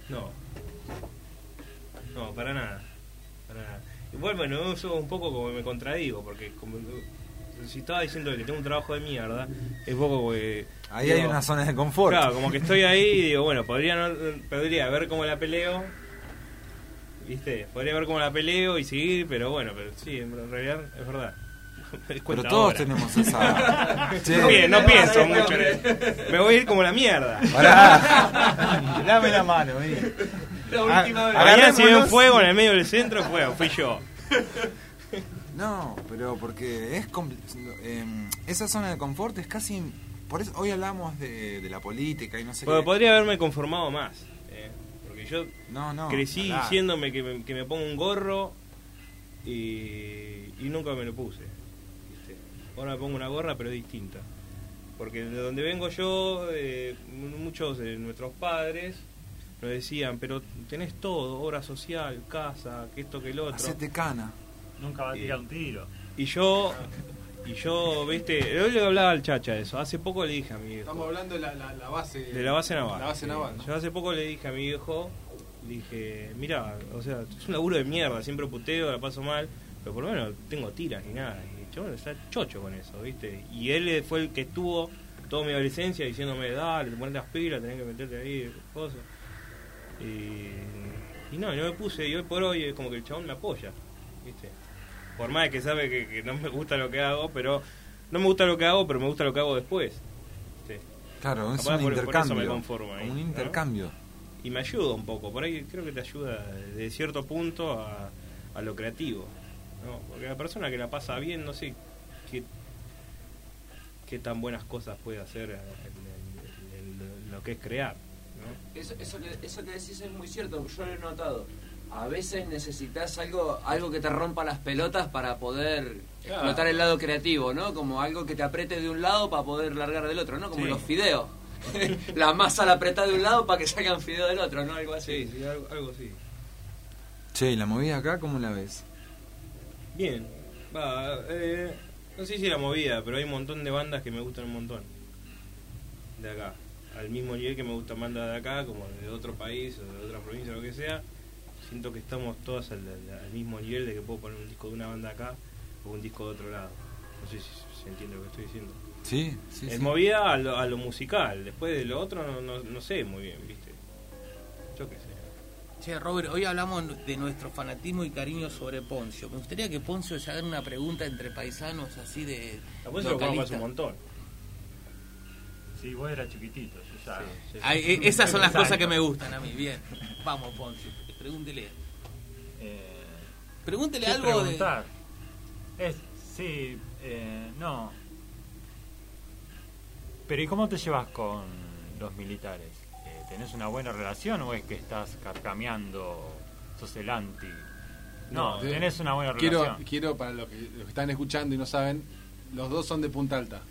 No, para nada. Igual, bueno, eso un poco como me contradigo, porque como, si estaba diciendo que tengo un trabajo de mierda, es poco que... Ahí hay una zona de confort. Claro, como que estoy ahí y digo, bueno, podría ver cómo la peleo, ¿viste? Podría ver cómo la peleo y seguir, pero bueno, pero sí, en realidad es verdad. Pero todos tenemos esa... No pienso mucho en eso. Me voy a ir como la mierda. Pará. Dame la mano, mira. Mañana si ven fuego en el medio del centro, fui yo. No, pero porque es esa zona de confort es casi... Por eso hoy hablamos de la política y no sé qué. Podría haberme conformado más, porque yo crecí diciéndome que me pongo un gorro y nunca me lo puse, ¿viste? ahora me pongo una gorra, pero es distinta. Porque de donde vengo yo, muchos de nuestros padres nos decían, pero tenés todo, obra social, casa, que esto, que el otro. Hacete cana. Nunca va a tirar un tiro. Y yo, viste, hoy le hablaba al Chacha de eso. Hace poco le dije a mi viejo. Estamos hablando de la base. De la base naval. La base naval, ¿no? Yo hace poco le dije a mi viejo, le dije, mira, o sea, es un laburo de mierda, siempre puteo, la paso mal, pero por lo menos tengo tiras ni nada. Y el chabón está chocho con eso, viste. Y él fue el que estuvo toda mi adolescencia diciéndome, dale, te pones las pilas, tenés que meterte ahí, cosas. Y no me puse, y hoy por hoy es como que el chabón me apoya, viste. Por más de que sabe que no me gusta lo que hago, pero no me gusta lo que hago, pero me gusta lo que hago después. ¿Sí? Claro, es Capaz un intercambio. por eso me conformo ahí, un ¿no? intercambio. Y me ayuda un poco, por ahí creo que te ayuda de cierto punto a lo creativo, ¿no? Porque la persona que la pasa bien, no sé qué tan buenas cosas puede hacer en lo que es crear, ¿no? Eso que decís es muy cierto, yo lo he notado. A veces necesitas algo que te rompa las pelotas para poder explotar el lado creativo, ¿no? Como algo que te apriete de un lado para poder largar del otro, ¿no? Como los fideos. La masa la apretás de un lado para que salgan fideos del otro, ¿no? Algo así. Sí, algo así. Che, ¿y la movida acá cómo la ves? Bien. No sé si la movida, pero hay un montón de bandas que me gustan un montón. De acá. Al mismo nivel que me gustan bandas de acá, como de otro país o de otra provincia o lo que sea. Siento que estamos todos al mismo nivel de que puedo poner un disco de una banda acá o un disco de otro lado. No sé si se entiende lo que estoy diciendo. Sí. Es movida a lo musical. Después de lo otro no sé muy bien, ¿viste? Yo qué sé. Che, Robert, hoy hablamos de nuestro fanatismo y cariño sobre Poncio. Me gustaría que Poncio se haga una pregunta entre paisanos así de... A Poncio lo conozco un montón. Sí, vos eras chiquitito, yo ya... Sí. Esas son las cosas que me gustan a mí. Bien, vamos, Poncio. Pregúntele. Pregúntele algo preguntar? No. Pero ¿y cómo te llevas con los militares? ¿Tenés una buena relación o es que estás carcameando, sos el anti? No, tenés una buena relación. Quiero para los que están escuchando y no saben, los dos son de Punta Alta.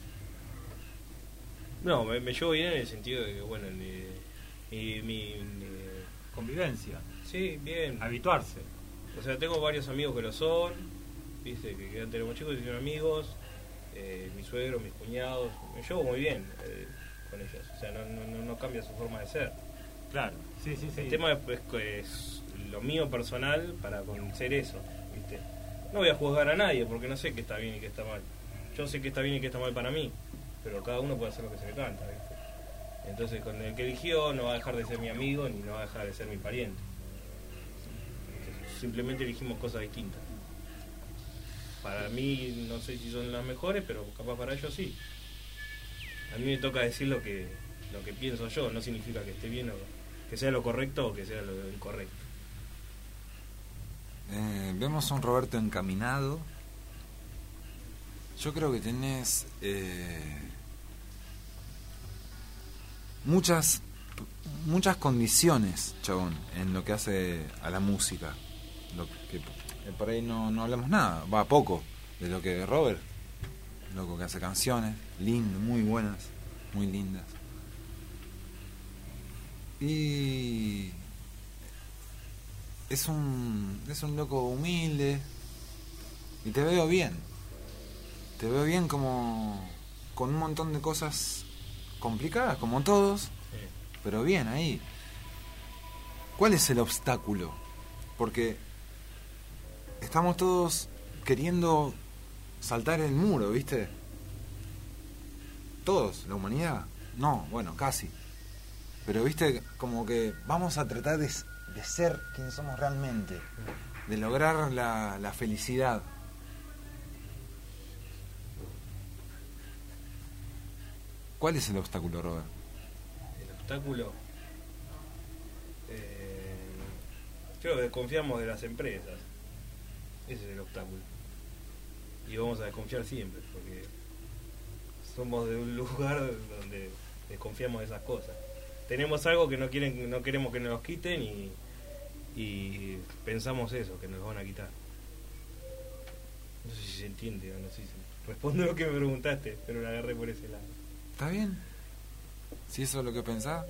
No, me llevo bien en el sentido de que, bueno, mi convivencia. Sí, bien. Habituarse. O sea, tengo varios amigos que lo son, viste, que antes éramos chicos y hicieron amigos, mi suegro, mis cuñados, me llevo muy bien con ellos, o sea, no cambia su forma de ser. Claro, sí. El tema es lo mío personal para conocer eso, viste. No voy a juzgar a nadie porque no sé qué está bien y qué está mal. Yo sé qué está bien y qué está mal para mí, pero cada uno puede hacer lo que se le canta, viste. Entonces, con el que eligió no va a dejar de ser mi amigo ni no va a dejar de ser mi pariente. Simplemente elegimos cosas distintas. Para mí no sé si son las mejores, pero capaz para ellos sí. A mí me toca decir lo que pienso yo, no significa que esté bien o que sea lo correcto o que sea lo incorrecto. Vemos a un Roberto encaminado. Yo creo que tenés muchas condiciones, chabón, en lo que hace a la música. Lo que por ahí no hablamos nada, va poco de lo que Robert, loco, que hace canciones lindas, muy buenas, muy lindas. Y es un loco humilde y te veo bien como con un montón de cosas complicadas como todos, pero bien ahí. ¿Cuál es el obstáculo? Porque estamos todos queriendo saltar el muro, ¿viste? Todos, la humanidad. No, bueno, casi. Pero, ¿viste? Como que vamos a tratar de ser quien somos realmente. De lograr la felicidad. ¿Cuál es el obstáculo, Robert? El obstáculo... creo que desconfiamos de las empresas. Ese es el obstáculo. Y vamos a desconfiar siempre, porque somos de un lugar donde desconfiamos de esas cosas. Tenemos algo que no queremos que nos quiten y pensamos eso, que nos van a quitar. No sé si se entiende o no sé si respondo lo que me preguntaste, pero la agarré por ese lado. ¿Está bien? Si eso es lo que pensás.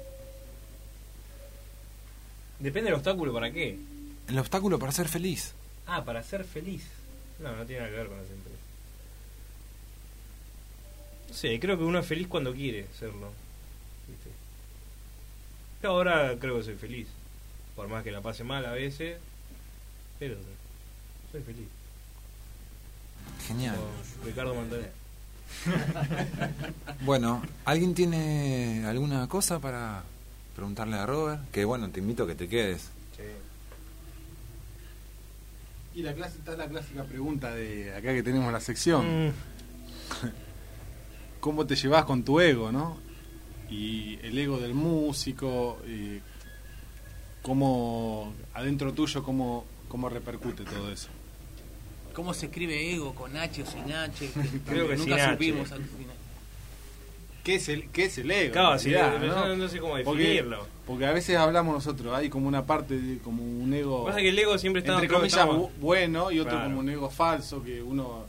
Depende del obstáculo para qué. El obstáculo para ser feliz. Ah, para ser feliz. No tiene nada que ver con la empresas. No sé, creo que uno es feliz cuando quiere serlo. ¿Viste? Yo ahora creo que soy feliz. Por más que la pase mal a veces, pero soy feliz. Genial. Como Ricardo Montaner. Bueno, ¿alguien tiene alguna cosa para preguntarle a Robert? Que bueno, te invito a que te quedes. Sí. Y está la clásica pregunta de acá que tenemos la sección. ¿Cómo te llevas con tu ego, no? Y el ego del músico, cómo adentro tuyo, cómo repercute todo eso. ¿Cómo se escribe ego? ¿Con H o sin H? Creo que nunca sin supimos H. al final. ¿Qué es el ego? Claro, sí, ¿no? no sé cómo definirlo. Porque a veces hablamos nosotros, hay como una parte, como un ego... Pasa que el ego siempre está... entre comillas bueno y otro claro. como un ego falso que uno...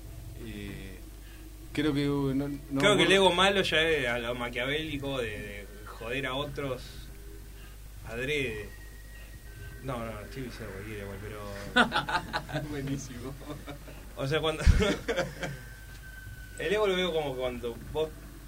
creo que... creo que el ego malo ya es a lo maquiavélico de joder a otros adrede. No, estoy diciendo cualquiera igual, pero... Buenísimo. O sea, cuando... el ego lo veo como cuando vos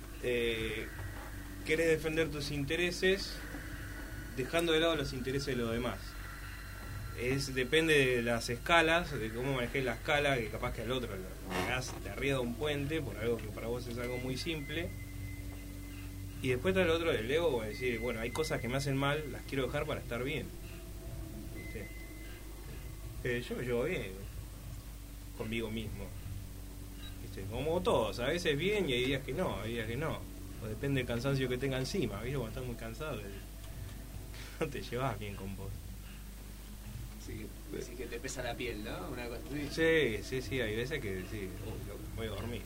querés defender tus intereses dejando de lado los intereses de los demás. Depende de las escalas, de cómo manejes la escala, que capaz que al otro te arriba de un puente por algo que para vos es algo muy simple. Y después está el otro del ego, como decir, bueno, hay cosas que me hacen mal, las quiero dejar para estar bien. Yo me llevo bien conmigo mismo, ¿viste? Como todos, a veces bien y hay días que no, o depende del cansancio que tenga encima, ¿viste? Cuando estás muy cansado no te llevas bien con vos. Sí que te pesa la piel, ¿no? Una cosa así. Sí, hay veces que sí, voy a dormir.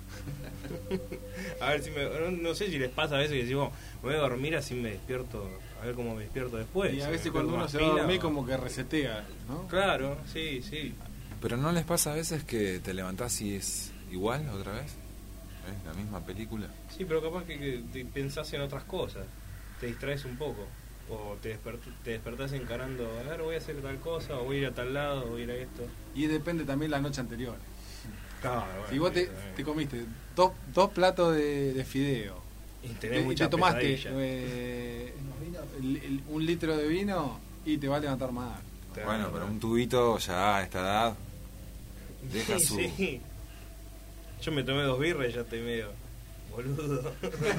A ver si no sé si les pasa a veces que decimos, voy a dormir así me despierto, a ver cómo me despierto después. Y a veces cuando uno se va a dormir como que resetea, ¿no? Claro, sí. Pero ¿no les pasa a veces que te levantás y es igual otra vez? ¿Es la misma película? Sí, pero capaz que te pensás en otras cosas, te distraes un poco, o te despertás encarando, a ver, voy a hacer tal cosa, o voy a ir a tal lado, o voy a ir a esto. Y depende también la noche anterior. Claro, bueno, si vos te comiste dos platos de fideo y te tomaste un litro de vino y te va a levantar mal. Bueno, pero un tubito ya a esta edad deja Sí. Yo me tomé 2 birras y ya estoy medio boludo.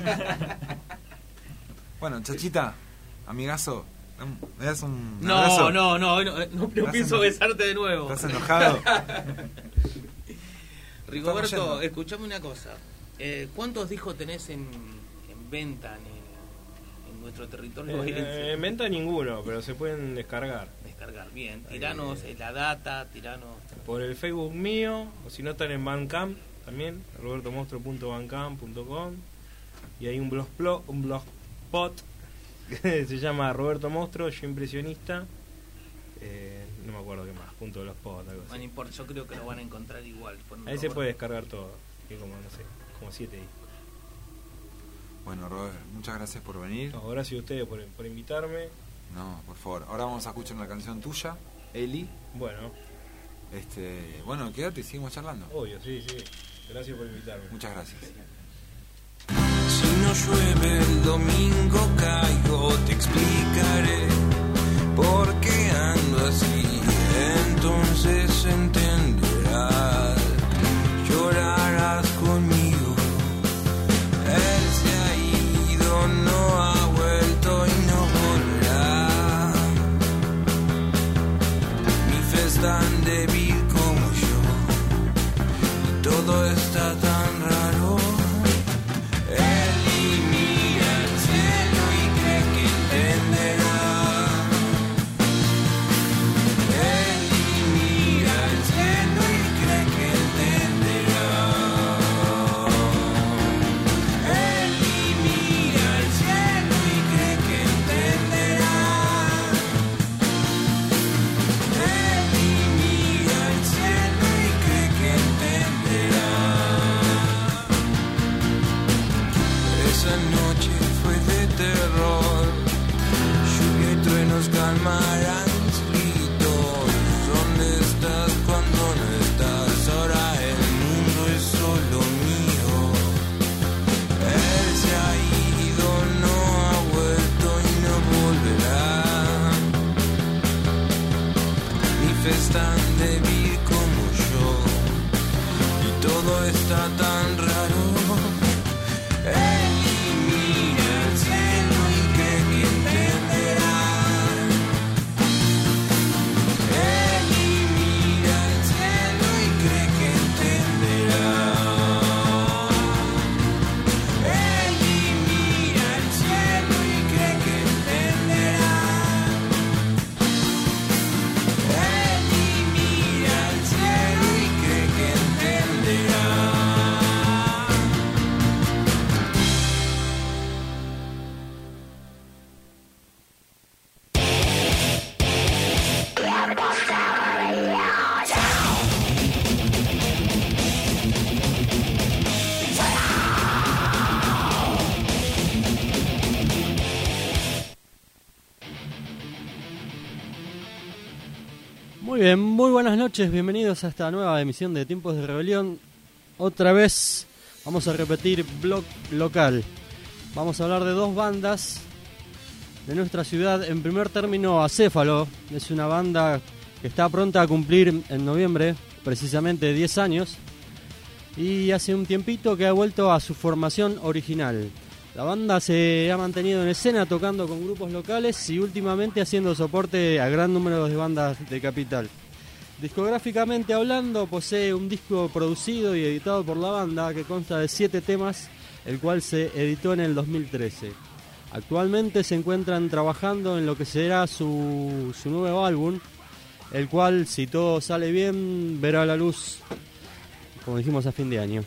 Bueno, Chachita, amigazo, ¿me das un abrazo? No pienso besarte de nuevo. ¿Estás enojado? Rigoberto, escuchame una cosa. ¿Cuántos discos tenés en venta en nuestro territorio? En venta ninguno, pero se pueden descargar. Bien. Tiranos la data, por el Facebook mío, o si no están en Bandcamp también, robertomonstro.bandcamp.com, y hay un blogspot que se llama Roberto Monstro, yo impresionista. No me acuerdo qué más, .blogspot, algo así. No importa, yo creo que lo van a encontrar igual. Ahí se puede descargar todo, que como 7 discos. Bueno, Robert, muchas gracias por venir. No, gracias a ustedes por invitarme. No, por favor. Ahora vamos a escuchar una canción tuya, Eli. Bueno. Bueno, quédate y seguimos charlando. Obvio, sí. Gracias por invitarme. Muchas gracias. Si no llueve el domingo caigo, te explicaré por qué ando así. Entonces entenderás, llorarás conmigo. Él se ha ido, no ha vuelto y no volverá. Mi fe es tan débil como yo, y todo está tan raro. Él mira al cielo y cree que entenderá. Que todo está tan raro. Él mira el cielo y cree que entenderá. Él mira el cielo y cree que entenderá. Él mira el cielo y cree que entenderá. Él mira el cielo y cree que entenderá. Muy bien, muy buenas noches, bienvenidos a esta nueva emisión de Tiempos de Rebelión. Otra vez vamos a repetir blog local. Vamos a hablar de dos bandas de nuestra ciudad. En primer término, Acéfalo, es una banda que está pronta a cumplir en noviembre, precisamente 10 años. Y hace un tiempito que ha vuelto a su formación original. La banda se ha mantenido en escena tocando con grupos locales y últimamente haciendo soporte a gran número de bandas de capital. Discográficamente hablando, posee un disco producido y editado por la banda que consta de 7 temas, el cual se editó en el 2013. Actualmente se encuentran trabajando en lo que será su nuevo álbum, el cual, si todo sale bien, verá la luz, como dijimos, a fin de año.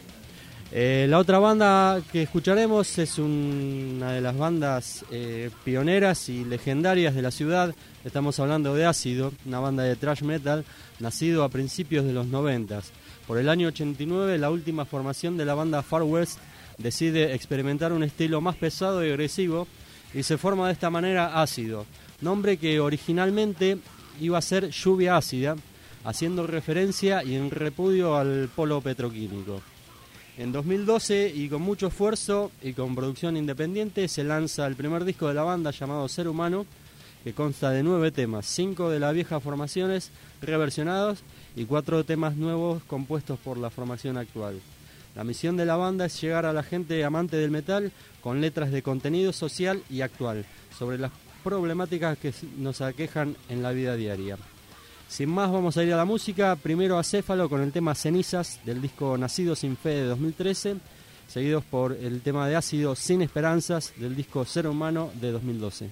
La otra banda que escucharemos es una de las bandas pioneras y legendarias de la ciudad. Estamos hablando de Ácido, una banda de thrash metal nacido a principios de los 90. Por el año 89, la última formación de la banda Far West decide experimentar un estilo más pesado y agresivo y se forma de esta manera Ácido, nombre que originalmente iba a ser Lluvia Ácida, haciendo referencia y en repudio al polo petroquímico. En 2012, y con mucho esfuerzo y con producción independiente, se lanza el primer disco de la banda llamado Ser Humano, que consta de 9 temas, 5 de las viejas formaciones reversionados y 4 temas nuevos compuestos por la formación actual. La misión de la banda es llegar a la gente amante del metal con letras de contenido social y actual sobre las problemáticas que nos aquejan en la vida diaria. Sin más, vamos a ir a la música. Primero Acéfalo con el tema Cenizas del disco Nacido sin Fe de 2013, seguidos por el tema de Ácido Sin Esperanzas del disco Ser Humano de 2012.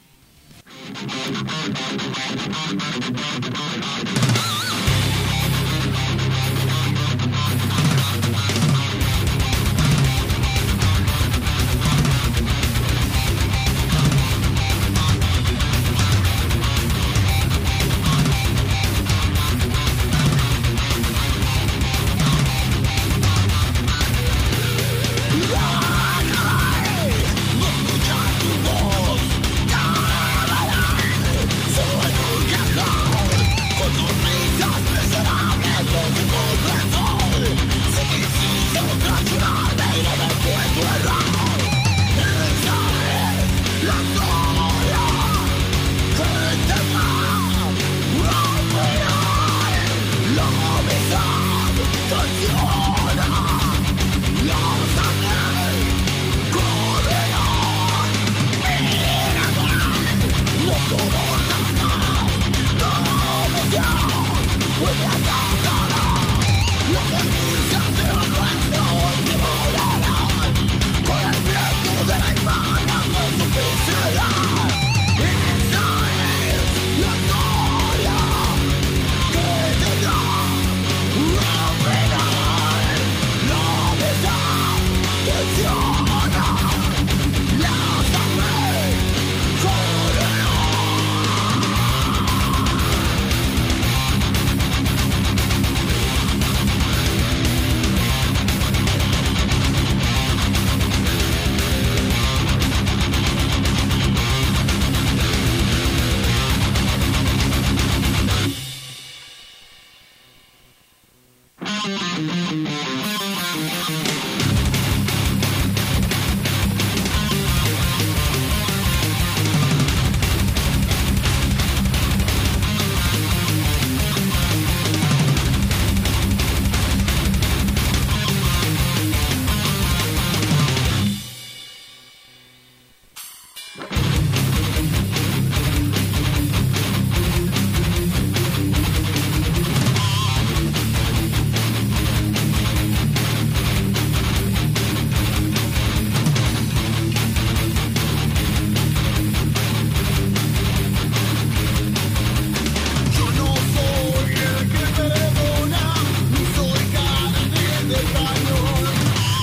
Yeah.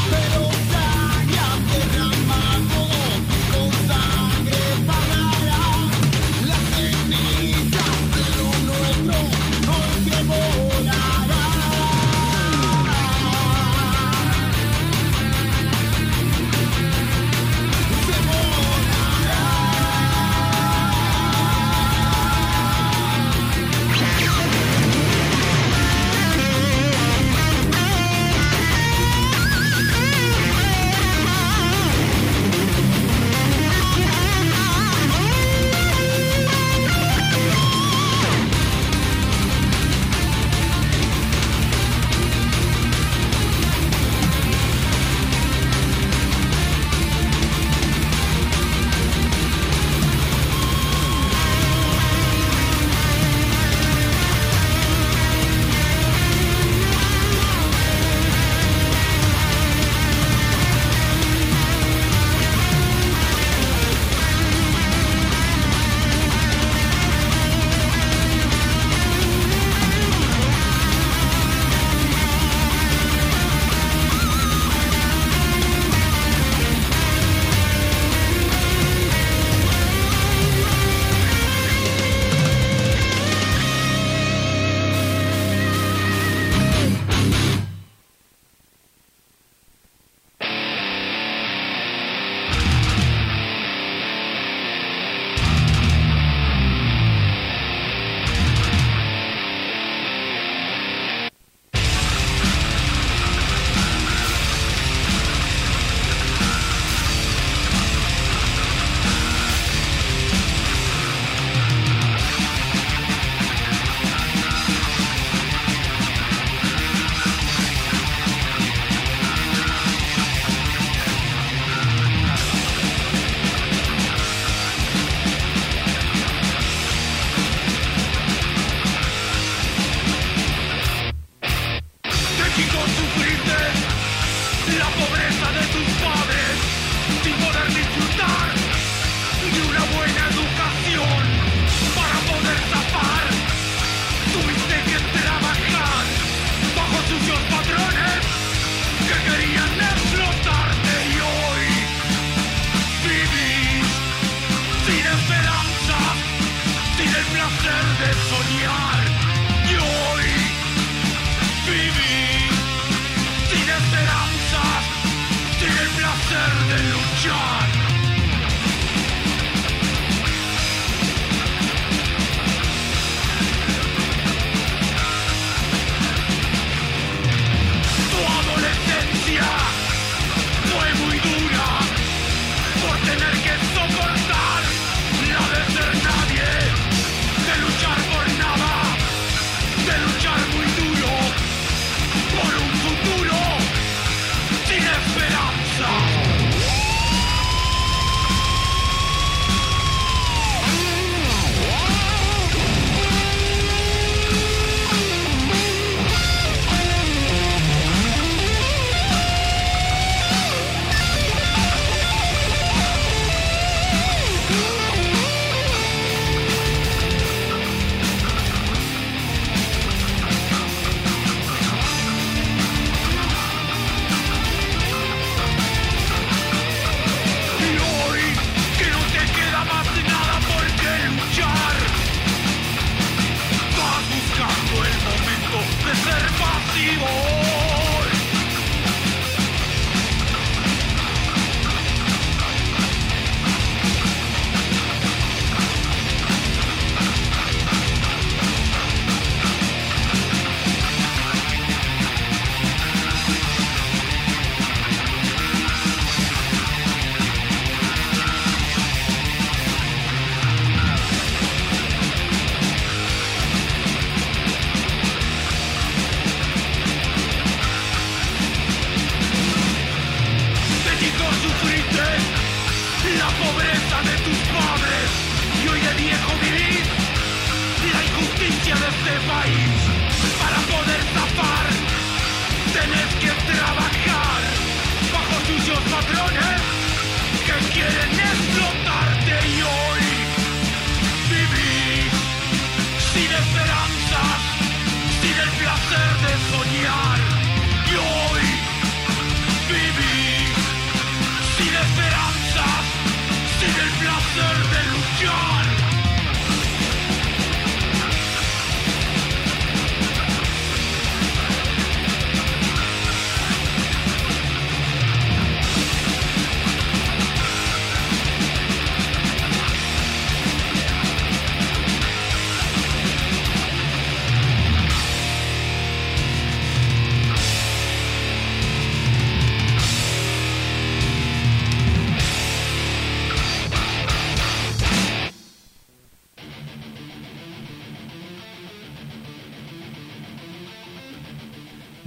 Sin el placer de soñar y hoy vivir.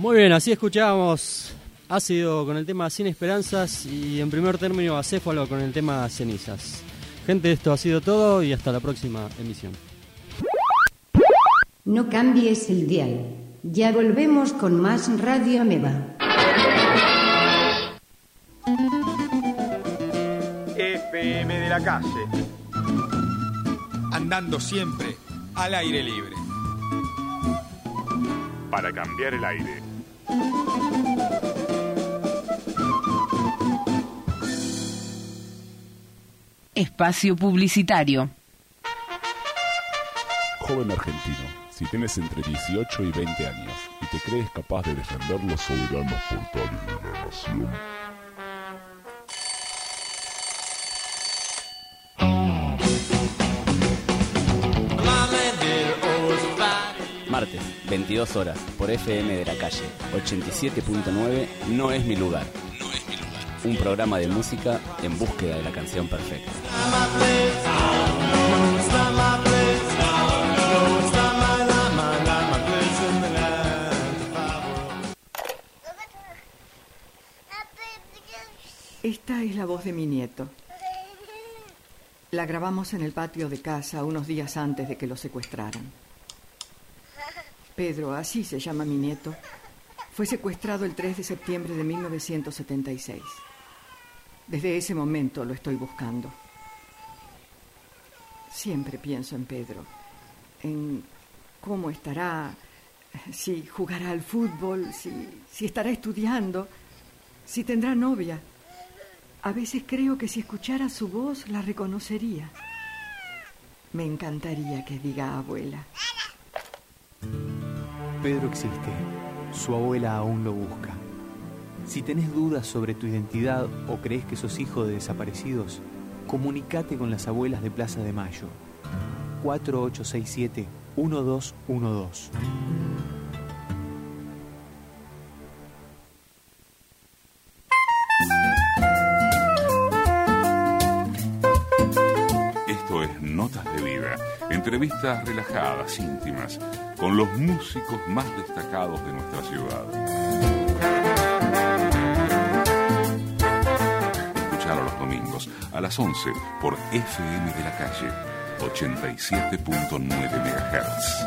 Muy bien, así escuchábamos Ácido con el tema Sin Esperanzas y en primer término Acéfalo con el tema Cenizas. Gente, esto ha sido todo y hasta la próxima emisión. No cambies el dial. Ya volvemos con más Radio Ameba. FM de la calle. Andando siempre al aire libre. Para cambiar el aire. Espacio publicitario. Joven argentino, si tienes entre 18 y 20 años y te crees capaz de defender los soberanos portales de la nación, martes, 22 horas, por FM de la calle, 87.9, No es mi lugar. Un programa de música en búsqueda de la canción perfecta. Esta es la voz de mi nieto. La grabamos en el patio de casa unos días antes de que lo secuestraran. Pedro, así se llama mi nieto, fue secuestrado el 3 de septiembre de 1976. Desde ese momento lo estoy buscando. Siempre pienso en Pedro, en cómo estará, si jugará al fútbol, si estará estudiando, si tendrá novia. A veces creo que si escuchara su voz la reconocería. Me encantaría que diga abuela. Pedro existe. Su abuela aún lo busca. Si tenés dudas sobre tu identidad o crees que sos hijo de desaparecidos, comunicate con las abuelas de Plaza de Mayo. 4867-1212. Esto es Notas de Vida, entrevistas relajadas, íntimas, con los músicos más destacados de nuestra ciudad. Escuchalo los domingos a las 11 por FM de la calle, 87.9 MHz.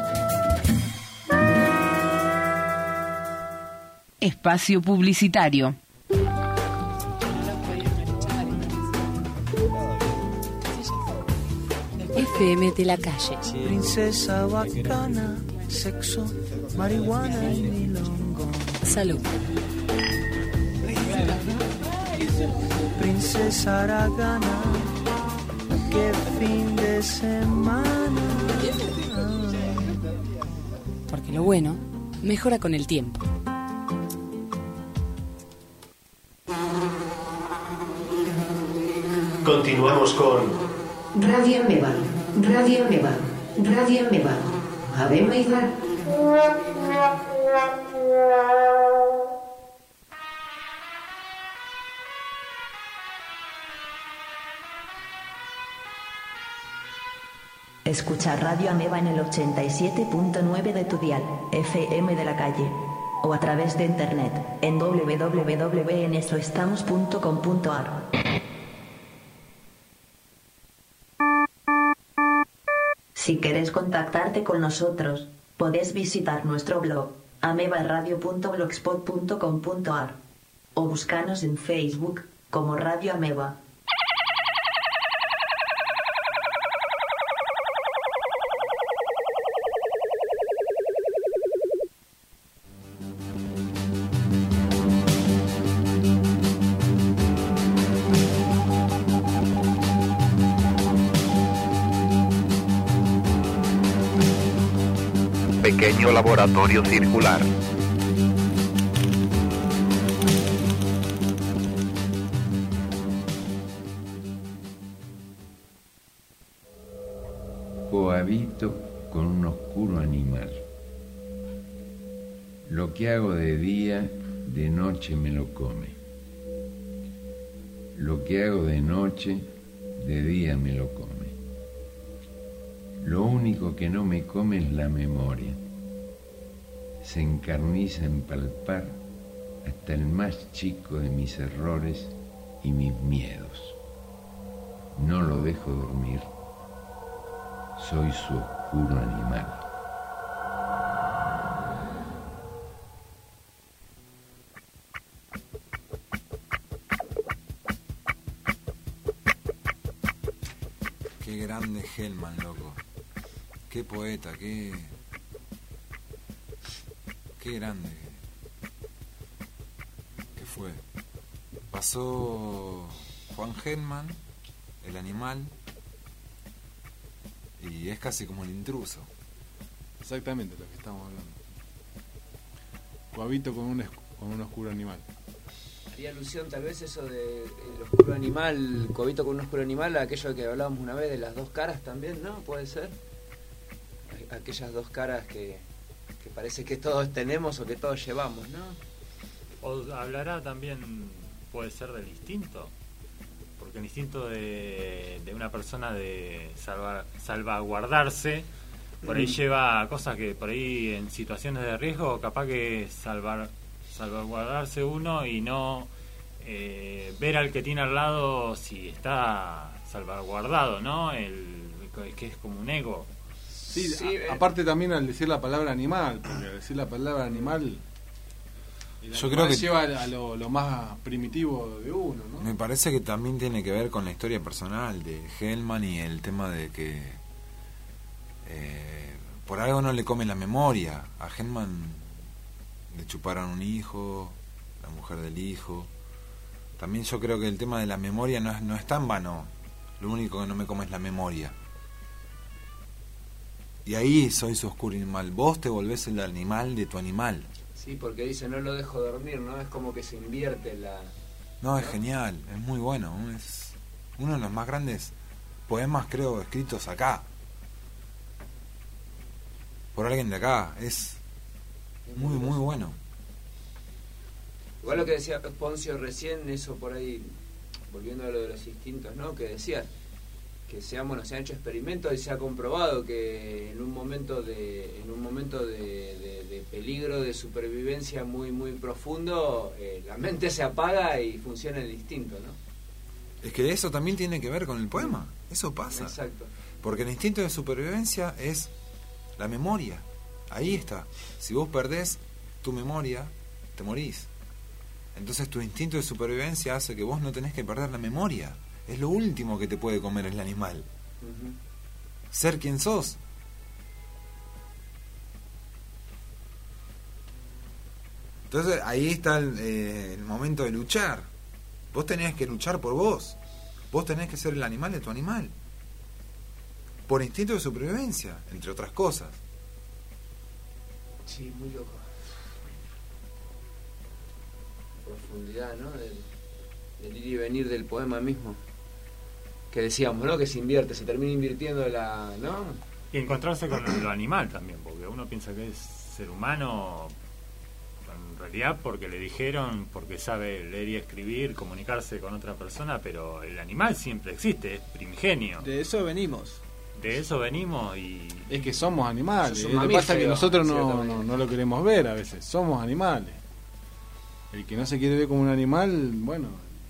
Espacio publicitario. FM de la calle. Princesa bacana, sexo, marihuana y milongo. Salud. Princesa Aragana, qué fin de semana. Porque lo bueno mejora con el tiempo. Continuamos con Radio Ameba, Radio Ameba, Radio Ameba. Ave María. Escucha Radio Ameba en el 87.9 de tu dial, FM de la calle, o a través de internet en www.enesoestamos.com.ar. Si querés contactarte con nosotros, podés visitar nuestro blog, amebaradio.blogspot.com.ar, o buscarnos en Facebook como Radio Ameba. Pequeño laboratorio circular. Cohabito con un oscuro animal. Lo que hago de día, de noche me lo come. Lo que hago de noche, de día me lo come. Lo único que no me come es la memoria. se encarniza en palpar hasta el más chico de mis errores y mis miedos. No lo dejo dormir. Soy su oscuro animal. Qué grande Hellman, loco. Qué poeta, qué grande que fue. Pasó Juan Hellman, el animal, y es casi como el intruso. Exactamente lo que estamos hablando. Cohabito con un oscuro animal. Haría alusión tal vez eso de el oscuro animal, cohabito con un oscuro animal, a aquello que hablábamos una vez de las dos caras también, ¿no? Puede ser. Aquellas dos caras que parece que todos tenemos o que todos llevamos, ¿no? O hablará también, puede ser del instinto, porque el instinto de una persona de salvaguardarse, por ahí lleva a cosas que por ahí en situaciones de riesgo capaz que salvaguardarse uno y no ver al que tiene al lado si está salvaguardado, ¿no? Que es como un ego. Sí, aparte también al decir la palabra animal, porque al decir la palabra animal, yo creo que lleva a lo más primitivo de uno, ¿no? Me parece que también tiene que ver con la historia personal de Hellman y el tema de que por algo no le come la memoria. A Hellman le chuparon un hijo, la mujer del hijo. También yo creo que el tema de la memoria no es tan vano. Lo único que no me come es la memoria. Y ahí soy su oscuro animal. Vos te volvés el animal de tu animal. Sí, porque dice no lo dejo dormir, ¿no? Es como que se invierte la... No, es genial, es muy bueno. Es uno de los más grandes poemas, creo, escritos acá. Por alguien de acá. Es muy, muy bueno. Igual lo que decía Poncio recién, eso por ahí, volviendo a lo de los instintos, ¿no? Que decía que se han hecho experimentos y se ha comprobado que en un momento de peligro, de supervivencia muy muy profundo, la mente se apaga y funciona el instinto, ¿no? Es que eso también tiene que ver con el poema. Eso pasa. Exacto. Porque el instinto de supervivencia es la memoria. Ahí está. Si vos perdés tu memoria, te morís. Entonces tu instinto de supervivencia hace que vos no tenés que perder la memoria. Es lo último que te puede comer el animal. Uh-huh. Ser quien sos. Entonces ahí está el momento de luchar. Vos tenés que luchar por vos. Vos tenés que ser el animal de tu animal. Por instinto de supervivencia, entre otras cosas. Sí, muy loco. Profundidad, ¿no? Del ir y venir del poema mismo. Que decíamos, ¿no? Que se invierte, se termina invirtiendo ¿no? Y encontrarse con lo animal también, porque uno piensa que es ser humano, en realidad porque le dijeron, porque sabe leer y escribir, comunicarse con otra persona, pero el animal siempre existe, es primigenio. De eso venimos. De eso venimos y... Es que somos animales, lo que pasa es que nosotros no lo queremos ver a veces, somos animales. El que no se quiere ver como un animal, bueno...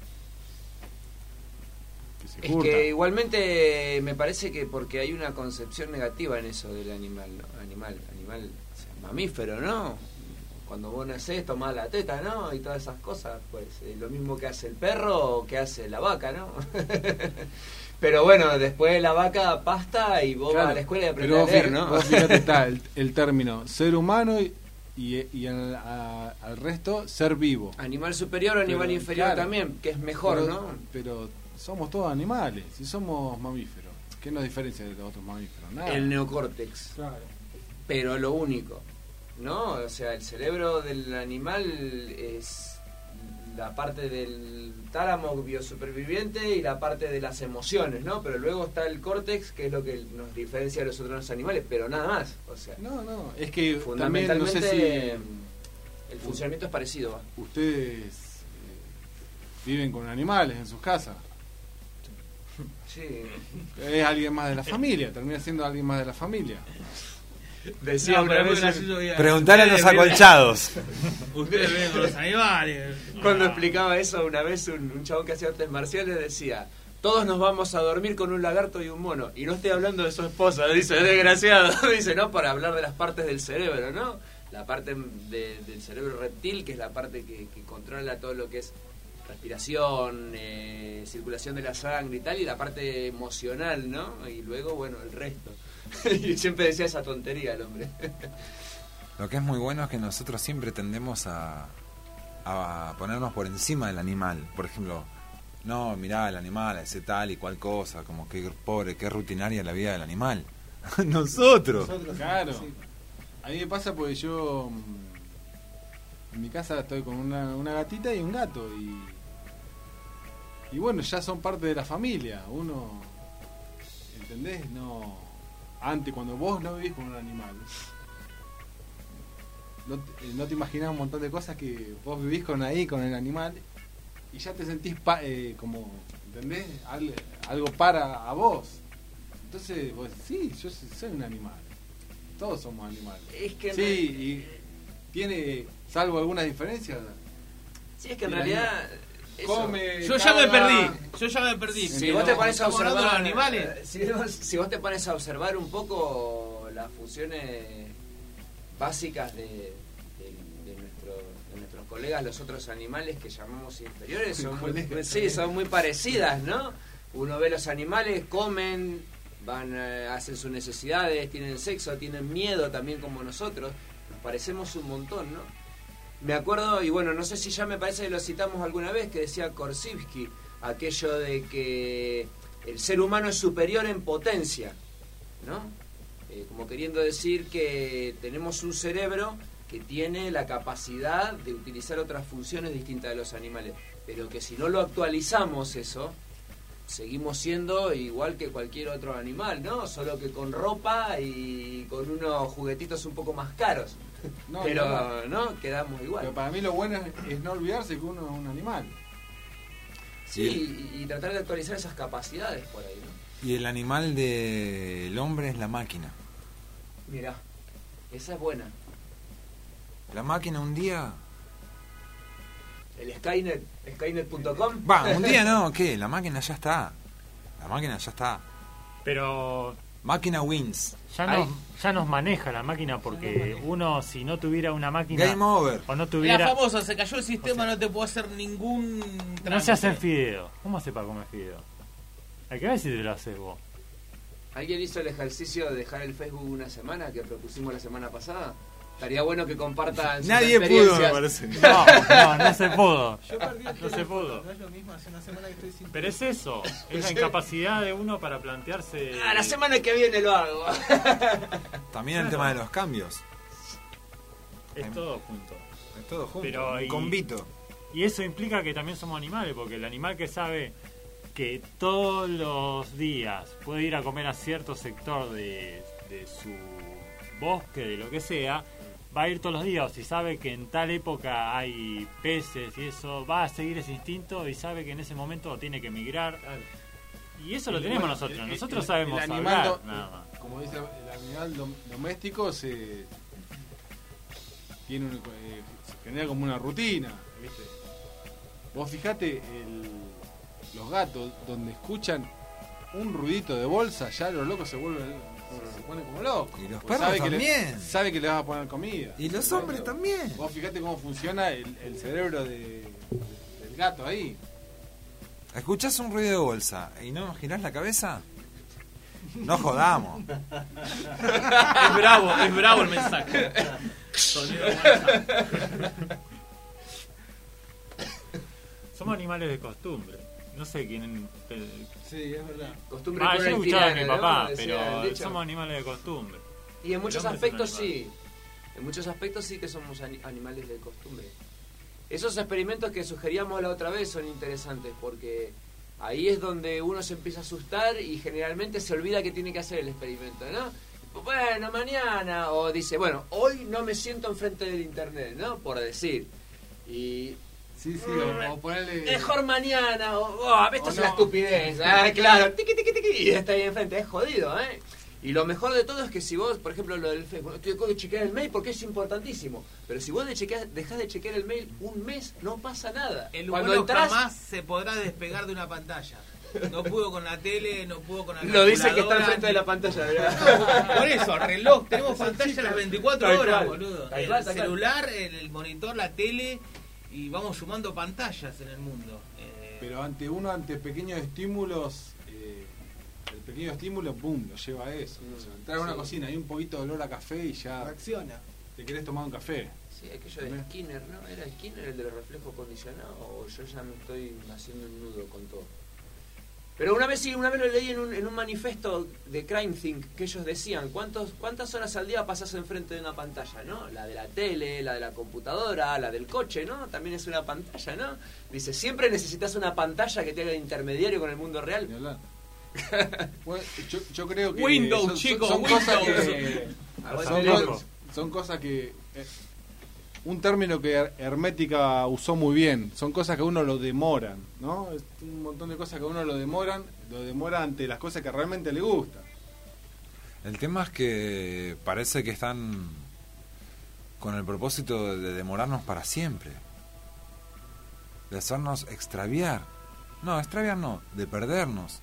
Es que igualmente me parece que porque hay una concepción negativa en eso del animal, ¿no? Animal, o sea, mamífero, ¿no? Cuando vos nacés tomás la teta, ¿no? Y todas esas cosas, pues lo mismo que hace el perro o que hace la vaca, ¿no? Pero bueno, después la vaca pasta y vos vas a la escuela y aprendés a leer, ¿no? Vos fíjate, está el término ser humano y al resto ser vivo. Animal superior o animal inferior, claro, también, que es mejor, ¿no? Pero somos todos animales, si somos mamíferos. ¿Qué nos diferencia de los otros mamíferos? Nada. El neocórtex. Claro. Pero lo único, ¿no? O sea, el cerebro del animal es la parte del tálamo biosuperviviente y la parte de las emociones, ¿no? Pero luego está el córtex, que es lo que nos diferencia de los otros animales, pero nada más. O sea, no, es que fundamentalmente también, no sé si el funcionamiento es parecido. ¿Va? Ustedes viven con animales en sus casas. Sí. Es alguien más de la familia, termina siendo alguien más de la familia. Decía una vez... Preguntar a los acolchados. Ustedes ven con los animales. Cuando explicaba eso una vez un chabón que hacía artes marciales decía: todos nos vamos a dormir con un lagarto y un mono. Y no estoy hablando de su esposa, dice, desgraciado. Dice, no, para hablar de las partes del cerebro, ¿no? La parte del cerebro reptil, que es la parte que controla todo lo que es respiración, circulación de la sangre y tal, y la parte emocional, ¿no? Y luego, bueno, el resto. Y siempre decía esa tontería el hombre. Lo que es muy bueno es que nosotros siempre tendemos a ponernos por encima del animal. Por ejemplo, no, mirá, el animal hace tal y cual cosa, como que pobre, qué rutinaria la vida del animal. Nosotros. Claro. Sí. A mí me pasa porque yo en mi casa estoy con una gatita y un gato y bueno, ya son parte de la familia. Uno, ¿entendés? No, antes, cuando vos no vivís con un animal, no te imaginás un montón de cosas que vos vivís con el animal y ya te sentís como, ¿entendés? Algo para a vos. Entonces vos, sí, yo soy un animal. Todos somos animales. Es que sí, y tiene, salvo algunas diferencias. Sí, es que en realidad come. Yo ya me perdí. Si vos te pones a observar los animales, si vos te pones a observar un poco las funciones básicas de nuestros colegas, los otros animales que llamamos inferiores, son muy parecidas, ¿no? Uno ve los animales, comen, van, hacen sus necesidades, tienen sexo, tienen miedo también como nosotros. Nos parecemos un montón, ¿no? Me acuerdo, y bueno, no sé si ya me parece que lo citamos alguna vez, que decía Korzybski, aquello de que el ser humano es superior en potencia, ¿no? Como queriendo decir que tenemos un cerebro que tiene la capacidad de utilizar otras funciones distintas de los animales, pero que si no lo actualizamos eso, seguimos siendo igual que cualquier otro animal, ¿no? Solo que con ropa y con unos juguetitos un poco más caros. Pero no, quedamos igual. Pero para mí lo bueno es no olvidarse que uno es un animal. Sí, y tratar de actualizar esas capacidades por ahí, ¿no? Y el animal del hombre es la máquina. Mirá, esa es buena. La máquina un día... El Skynet.com. Va, un día no, ¿qué? La máquina ya está. Pero... Máquina wins. Ya nos maneja la máquina porque uno, si no tuviera una máquina... Game over. O no tuviera... La famosa, se cayó el sistema, o sea, no te puedo hacer ningún trámite. No se hacen fideos. ¿Cómo hace para comer fideos? Hay que ver si te lo haces vos. ¿Alguien hizo el ejercicio de dejar el Facebook una semana que propusimos la semana pasada? Estaría bueno que compartan sus experiencias. Pudo, me parece. No se pudo. Yo perdí el no se pudo. No es lo mismo, hace una semana que estoy sin... Pero es eso, es la incapacidad de uno para plantearse... La semana que viene lo hago. También el tema de los cambios. Es todo junto. Es todo junto, pero un combito. Y eso implica que también somos animales, porque el animal que sabe que todos los días puede ir a comer a cierto sector de su bosque, de lo que sea, va a ir todos los días. O si sabe que en tal época hay peces y eso, va a seguir ese instinto y sabe que en ese momento tiene que migrar. Y eso lo tenemos nosotros. Nosotros sabemos el animal hablar, nada más. Como dice el animal doméstico, se genera como una rutina, ¿viste? Vos fijate, los gatos, donde escuchan un ruidito de bolsa, ya los locos se ponen como locos. Y los perros también. Sabe que le vas a poner comida. Y los hombres también. Vos fijate cómo funciona el cerebro del gato ahí. ¿Escuchás un ruido de bolsa y no girás la cabeza? No jodamos. Es bravo el mensaje. Sonido de WhatsApp. Somos animales de costumbre. No sé quién... Sí, es verdad. Costumbre yo he escuchado a mi papá, ¿no? pero somos animales de costumbre. Y en muchos aspectos sí. En muchos aspectos sí que somos animales de costumbre. Esos experimentos que sugeríamos la otra vez son interesantes porque ahí es donde uno se empieza a asustar y generalmente se olvida que tiene que hacer el experimento, ¿no? Bueno, mañana, o dice, bueno, hoy no me siento enfrente del internet, ¿no? Por decir. Y... Sí, o ponerle... Mejor mañana, esto es una estupidez. Claro, tiqui, y está ahí enfrente, es jodido, ¿eh? Y lo mejor de todo es que si vos, por ejemplo, lo del Facebook, tengo que chequear el mail porque es importantísimo. Pero si vos dejás de chequear el mail un mes, no pasa nada. El Cuando humano entras, jamás se podrá despegar de una pantalla. No pudo con la tele, no pudo con la lo dice que está calculadora, enfrente de la pantalla, ¿verdad? Por eso, reloj, tenemos pantalla las 24 Tal horas, cual. boludo. Tal El cual, tal cual. celular, el monitor, la tele, y vamos sumando pantallas en el mundo. Pero ante pequeños estímulos, el pequeño estímulo, boom, lo lleva a eso. O sea, entrar a una cocina, hay un poquito de olor a café y ya reacciona. Te querés tomar un café. Sí, aquello de Skinner, ¿no? ¿Era Skinner el de los reflejos condicionados? O yo ya me estoy haciendo un nudo con todo. Pero una vez lo leí en un manifiesto de Crime Think, que ellos decían, ¿cuántas horas al día pasás enfrente de una pantalla, no? La de la tele, la de la computadora, la del coche, ¿no? También es una pantalla, ¿no? Dice, siempre necesitas una pantalla que te haga de intermediario con el mundo real. Bueno, yo creo que Windows, son chicos, cosas Windows. que son cosas que un término que Hermética usó muy bien, son cosas que uno lo demoran, ¿no? Es un montón de cosas que uno lo demora ante las cosas que realmente le gustan. El tema es que parece que están con el propósito de demorarnos para siempre, de hacernos extraviar, de perdernos.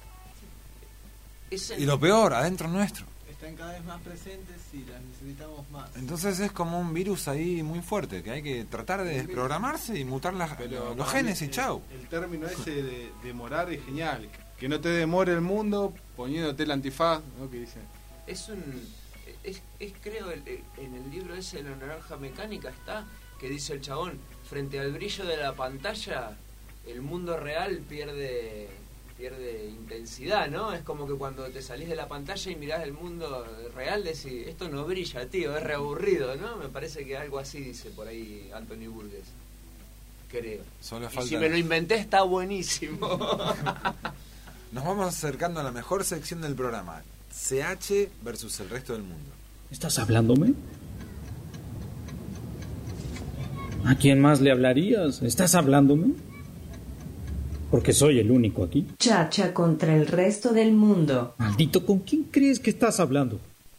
Y lo peor, adentro nuestro. Están cada vez más presentes y las necesitamos más. Entonces es como un virus ahí muy fuerte, que hay que tratar de desprogramarse y mutar los genes y chau. El término ese de demorar es genial. Que no te demore el mundo poniéndote el antifaz, ¿no? Que dice. Creo, en el libro ese de la naranja mecánica está, que dice el chabón, frente al brillo de la pantalla, el mundo real pierde intensidad, ¿no? Es como que cuando te salís de la pantalla y mirás el mundo real, decís, esto no brilla, tío, es reaburrido, ¿no? Me parece que algo así dice por ahí Anthony Burgess. Creo. Y si me lo inventé, está buenísimo. Nos vamos acercando a la mejor sección del programa, CH versus el resto del mundo. ¿Estás hablándome? ¿A quién más le hablarías? ¿Estás hablándome? Porque soy el único aquí. Chacha contra el resto del mundo. Maldito, ¿con quién crees que estás hablando?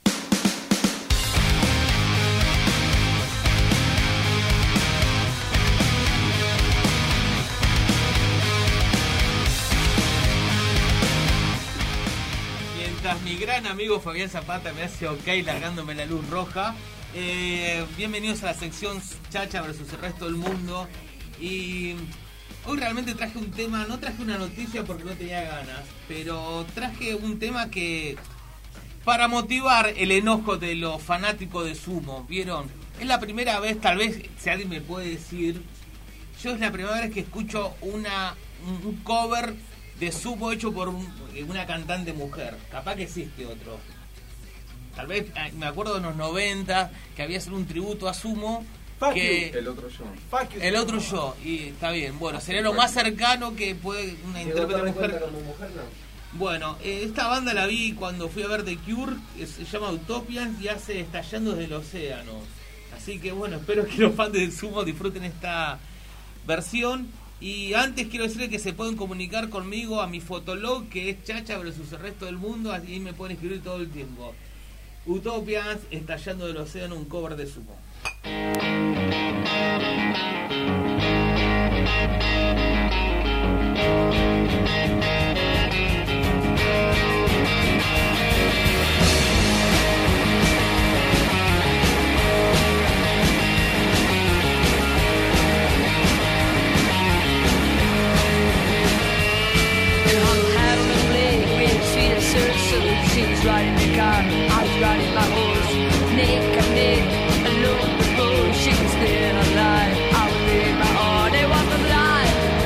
Mientras mi gran amigo Fabián Zapata me hace ok largándome la luz roja, bienvenidos a la sección Chacha versus el resto del mundo. Y hoy realmente traje un tema, no traje una noticia porque no tenía ganas, pero traje un tema que para motivar el enojo de los fanáticos de Sumo, ¿vieron? Es la primera vez, tal vez, si alguien me puede decir, yo es la primera vez que escucho un cover de Sumo hecho por una cantante mujer. Capaz que existe otro. Tal vez, me acuerdo en los 90 que había sido un tributo a Sumo. El otro yo. El otro yo, y está bien. Bueno, sería lo más cercano que puede una intérprete mujer. Como mujer no. Bueno, esta banda la vi cuando fui a ver The Cure, se llama Utopians y hace Estallando desde el Océano. Así que bueno, espero que los fans de Sumo disfruten esta versión. Y antes quiero decirles que se pueden comunicar conmigo a mi fotolog, que es Chacha versus el resto del mundo, así me pueden escribir todo el tiempo. Utopians, Estallando del Océano, un cover de Sumo. Riding the car, I was riding my horse, neck and neck, alone before she was still alive. I was in my heart, it was alive.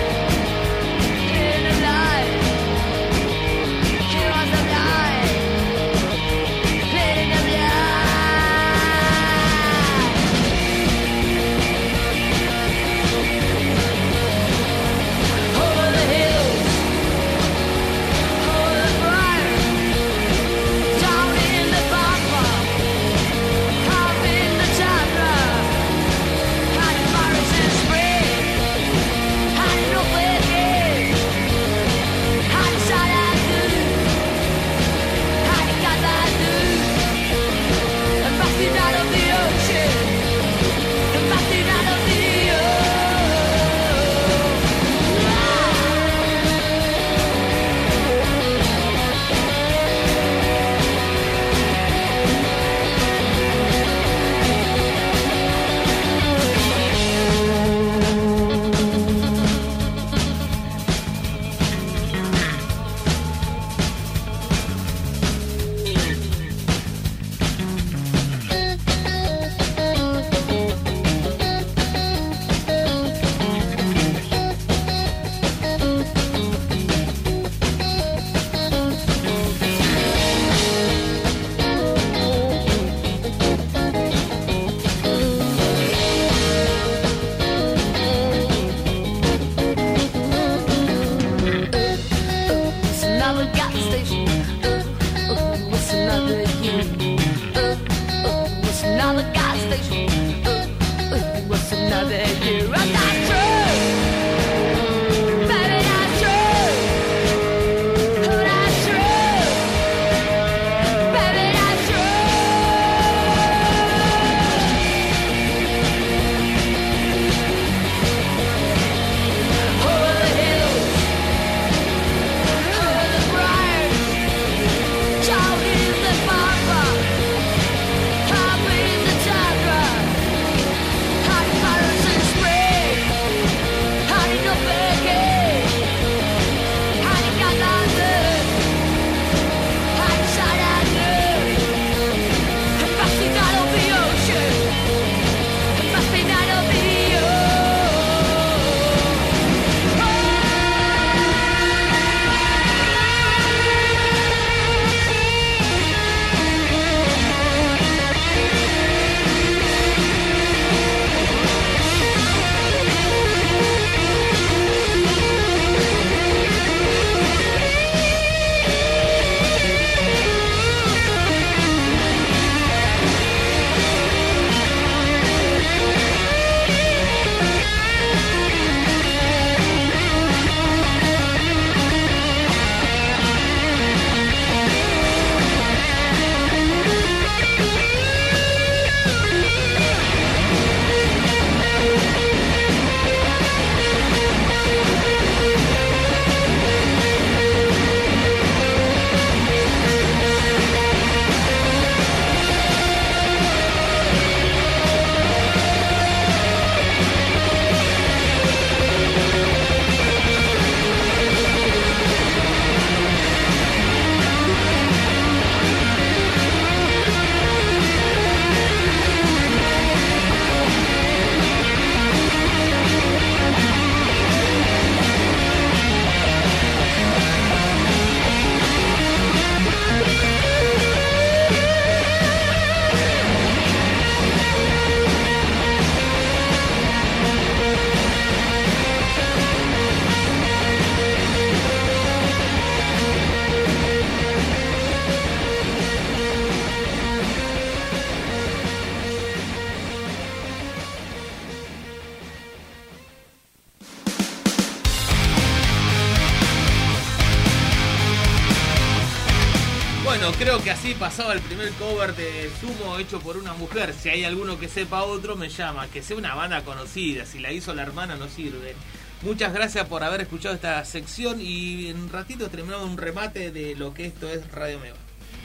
Bueno, creo que así pasaba el primer cover de Sumo hecho por una mujer. Si hay alguno que sepa otro, me llama. Que sea una banda conocida. Si la hizo la hermana, no sirve. Muchas gracias por haber escuchado esta sección. Y en un ratito terminamos un remate de lo que esto es Radio Meva.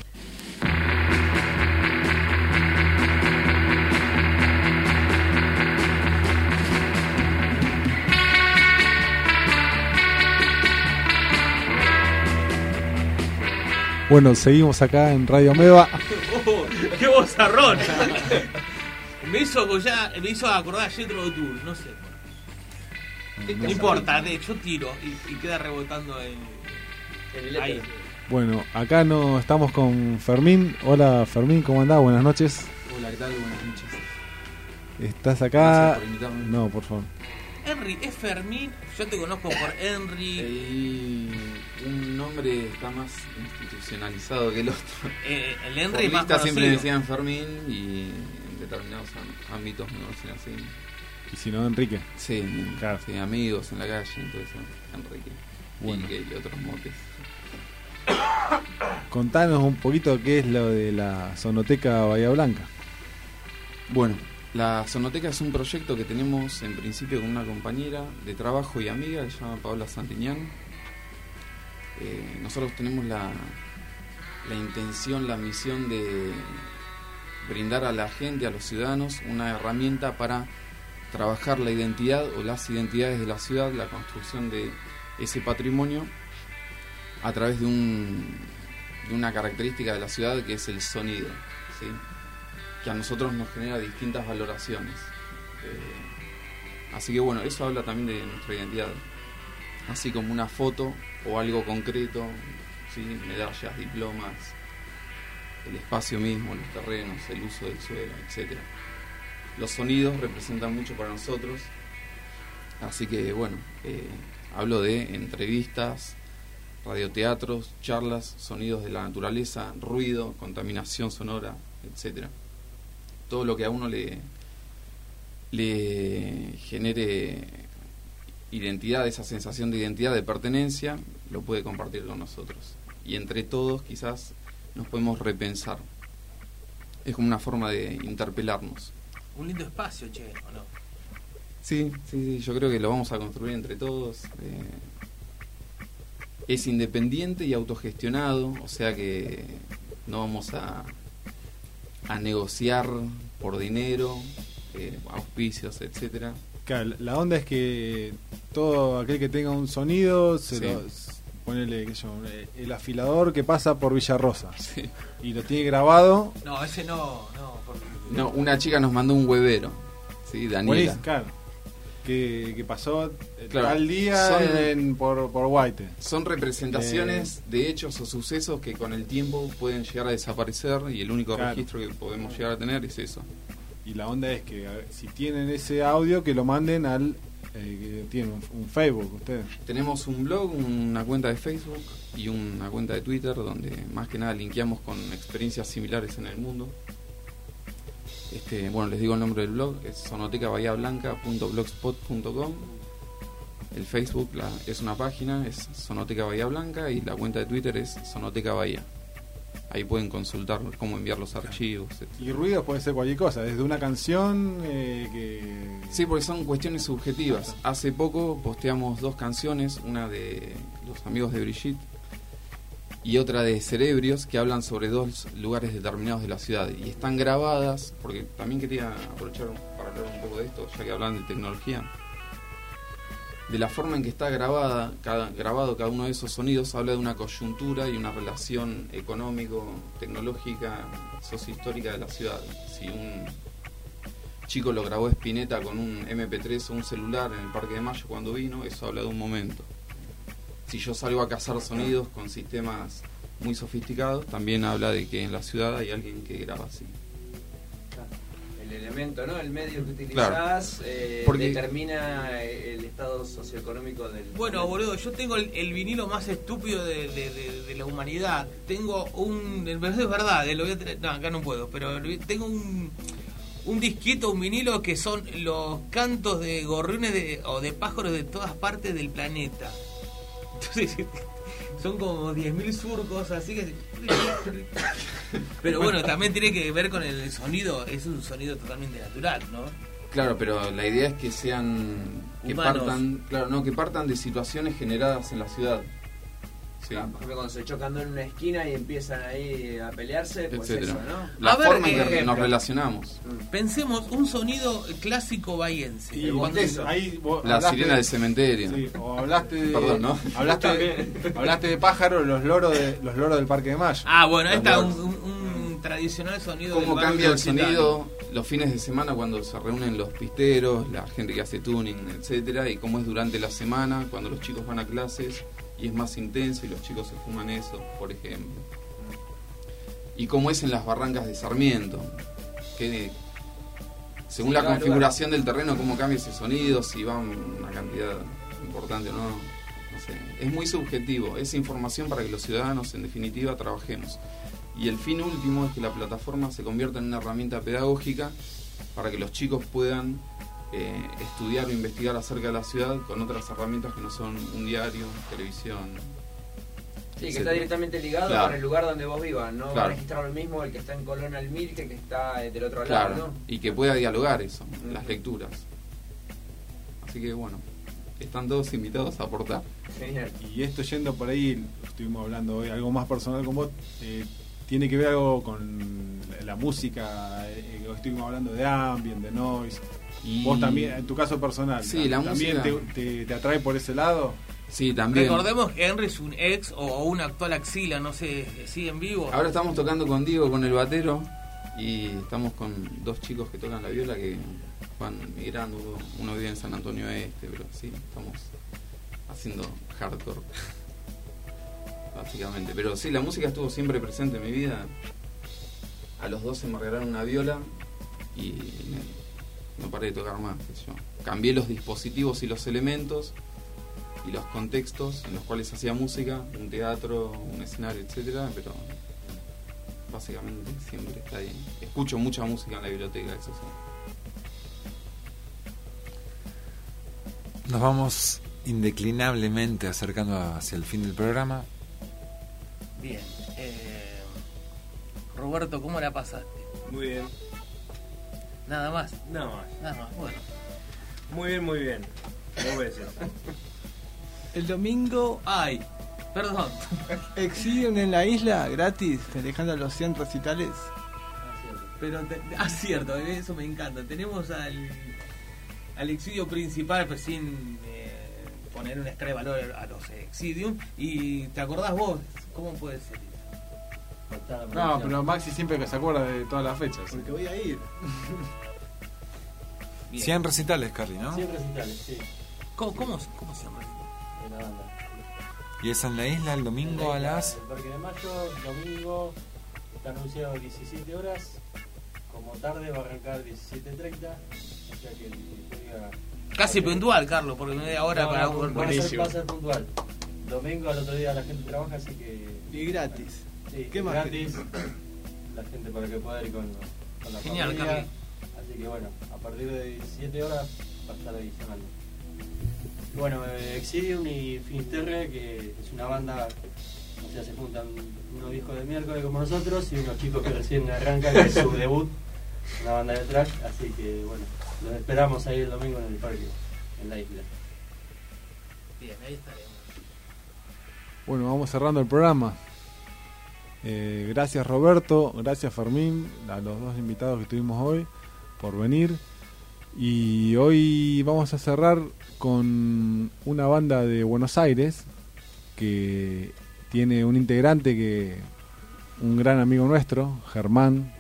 Bueno, seguimos acá en Radio Meva. Oh, ¡qué vozarrón! me hizo acordar a Jethro Tull, no sé. No importa, yo tiro y queda rebotando ahí. Bueno, acá no estamos con Fermín. Hola Fermín, ¿cómo andás? Buenas noches. Hola, ¿qué tal? Buenas noches. ¿Estás acá? Gracias por invitarme. No, por favor. Henry, ¿es Fermín? Yo te conozco por Henry. Un nombre está más institucionalizado que el otro. El Henry es más conocido. Siempre me decían Fermín y en determinados ámbitos me conocen así. ¿Y si no, Enrique? Sí, claro. Sí, amigos en la calle, entonces Enrique. Bueno. Y otros motes. Contanos un poquito qué es lo de la Sonoteca Bahía Blanca. Bueno, la Sonoteca es un proyecto que tenemos en principio con una compañera de trabajo y amiga que se llama Paola Santiñán. Nosotros tenemos la intención, la misión de brindar a la gente, a los ciudadanos, una herramienta para trabajar la identidad o las identidades de la ciudad, la construcción de ese patrimonio a través de una característica de la ciudad que es el sonido, ¿sí? Que a nosotros nos genera distintas valoraciones. Así que bueno, eso habla también de nuestra identidad, así como una foto o algo concreto, ¿sí? Medallas, diplomas, el espacio mismo, los terrenos, el uso del suelo, etcétera. Los sonidos representan mucho para nosotros, así que bueno, hablo de entrevistas, radioteatros, charlas, sonidos de la naturaleza, ruido, contaminación sonora, etcétera. Todo lo que a uno le genere identidad, esa sensación de identidad, de pertenencia, lo puede compartir con nosotros. Y entre todos quizás nos podemos repensar. Es como una forma de interpelarnos. Un lindo espacio, che, ¿o no? Sí, yo creo que lo vamos a construir entre todos. Es independiente y autogestionado, o sea que no vamos a negociar por dinero, auspicios, etcétera. Claro, la onda es que todo aquel que tenga un sonido ponele el afilador que pasa por Villarrosa, sí, y lo tiene grabado. No, ese no. No, una chica nos mandó un huevero, sí, Daniela. Claro, que pasó claro, al día por Guaite. Son representaciones de hechos o sucesos que con el tiempo pueden llegar a desaparecer y el único registro que podemos llegar a tener es eso. Y la onda es que si tienen ese audio, que lo manden al... tienen un Facebook ustedes. Tenemos un blog, una cuenta de Facebook y una cuenta de Twitter donde más que nada linkeamos con experiencias similares en el mundo. Bueno, les digo el nombre del blog, es sonotecabahiablanca.blogspot.com. El Facebook es una página, es Sonoteca Bahía Blanca, y la cuenta de Twitter es Sonoteca Bahía. Ahí pueden consultar cómo enviar los archivos, etc. Y ruidos puede ser cualquier cosa, desde una canción que... Sí, porque son cuestiones subjetivas. Hace poco posteamos 2 canciones, una de los amigos de Brigitte y otra de Cerebrios, que hablan sobre 2 lugares determinados de la ciudad. Y están grabadas, porque también quería aprovechar para hablar un poco de esto, ya que hablan de tecnología. De la forma en que está grabado cada uno de esos sonidos, habla de una coyuntura y una relación económico-tecnológica, sociohistórica de la ciudad. Si un chico lo grabó Spinetta con un MP3 o un celular en el Parque de Mayo cuando vino, eso habla de un momento. Si yo salgo a cazar sonidos con sistemas muy sofisticados, también habla de que en la ciudad hay alguien que graba así. El elemento, ¿no? El medio que utilizás, claro, determina el estado socioeconómico del... Bueno, boludo, yo tengo el vinilo más estúpido de la humanidad. Tengo es verdad, lo voy a tener, no, acá no puedo, pero tengo un disquito, un vinilo que son los cantos de gorriones o de pájaros de todas partes del planeta. Entonces, son como 10.000 surcos, así que... Pero bueno, también tiene que ver con el sonido, es un sonido totalmente natural, ¿no? Claro, pero la idea es que sean... que Humanos. que partan de situaciones generadas en la ciudad. Sí. Por ejemplo, cuando se chocan en una esquina y empiezan ahí a pelearse, pues Etcétera. eso, ¿no? La A ver, forma en que nos relacionamos. Pensemos, un sonido clásico bahiense. Y Cuando- ahí vos La hablaste sirena del cementerio. Sí, o hablaste de, Perdón, ¿no? hablaste de pájaros, los loros del Parque de Mayo. Ah, bueno, ahí Los está loros. un tradicional sonido Cómo del barrio cambia el universitario. sonido los fines de semana cuando se reúnen los pisteros, la gente que hace tuning, etcétera, y cómo es durante la semana cuando los chicos van a clases y es más intenso y los chicos se fuman eso, por ejemplo. Y cómo es en las barrancas de Sarmiento, que según la configuración del terreno, cómo cambia ese sonido, si va una cantidad importante o no, no sé. Es muy subjetivo, es información para que los ciudadanos en definitiva trabajemos. Y el fin último es que la plataforma se convierta en una herramienta pedagógica para que los chicos puedan estudiar o investigar acerca de la ciudad con otras herramientas que no son un diario, televisión. Sí, que etcétera. está directamente ligado Claro. con el lugar donde vos vivas, no va a Claro. registrar lo mismo el que está en Colón al Mil que el que está del otro Claro, lado, ¿no? y que pueda dialogar eso, las lecturas. Así que bueno, están todos invitados a aportar. Genial. Y esto yendo por ahí, estuvimos hablando hoy, algo más personal con vos, tiene que ver algo con la música, hoy estuvimos hablando de ambient, de noise. Y Vos también, en tu caso personal, Sí, la ¿también música- te atrae por ese lado? Sí, también. Recordemos que Henry es un ex o un actual Axila, no sé, sigue en vivo. Ahora estamos tocando con Diego, con el batero, y estamos con dos chicos que tocan la viola que van migrando. Uno vive en San Antonio Este, pero sí, estamos haciendo hardcore, básicamente. Pero sí, la música estuvo siempre presente en mi vida. A los 12 me regalaron una viola y no paré de tocar más. qué sé yo. Cambié los dispositivos y los elementos y los contextos en los cuales se hacía música, un teatro, un escenario, etcétera, pero básicamente siempre está ahí. Escucho mucha música en la biblioteca, eso sí. Nos vamos indeclinablemente acercando hacia el fin del programa. Bien. Roberto, ¿cómo la pasaste? Muy bien. Nada más. Nada más. Nada más, bueno. Muy bien, muy bien. 2 veces. El domingo. Ay, perdón. Exidium en la isla, gratis, festejando los 100 recitales. Pero, cierto, eso me encanta. Tenemos al exidio principal, pues sin poner una escala de valor a los exidium. ¿Y te acordás vos? ¿Cómo puede ser? No, pero Maxi siempre que se acuerda de todas las fechas. Porque voy a ir. 100 recitales, Carly, ¿no? 100 recitales, sí. ¿Cómo se llama? De la banda. Y es en la isla el domingo a las... El Parque de Mayo, domingo, está anunciado 17 horas. Como tarde va a arrancar 17:30. O sea que el que diga... Casi puntual, Carlos, porque media hora para un va a ser puntual. Domingo al otro día la gente trabaja, así que... Y gratis. Sí, ¿Qué más gratis. La gente para que pueda ir con la Genial, familia. Carly. Así que bueno, a partir de 17 horas va a estar ahí sonando. Bueno, Exidium y Finisterre, que es una banda, o sea, se juntan unos viejos de miércoles como nosotros y unos chicos que recién arrancan, que es su debut, una banda de trash, así que bueno, los esperamos ahí el domingo en el parque, en la isla. Bien, ahí estaremos. Bueno, vamos cerrando el programa. Gracias Roberto, gracias Fermín, a los dos invitados que tuvimos hoy por venir. Y hoy vamos a cerrar con una banda de Buenos Aires que tiene un integrante que un gran amigo nuestro, Germán,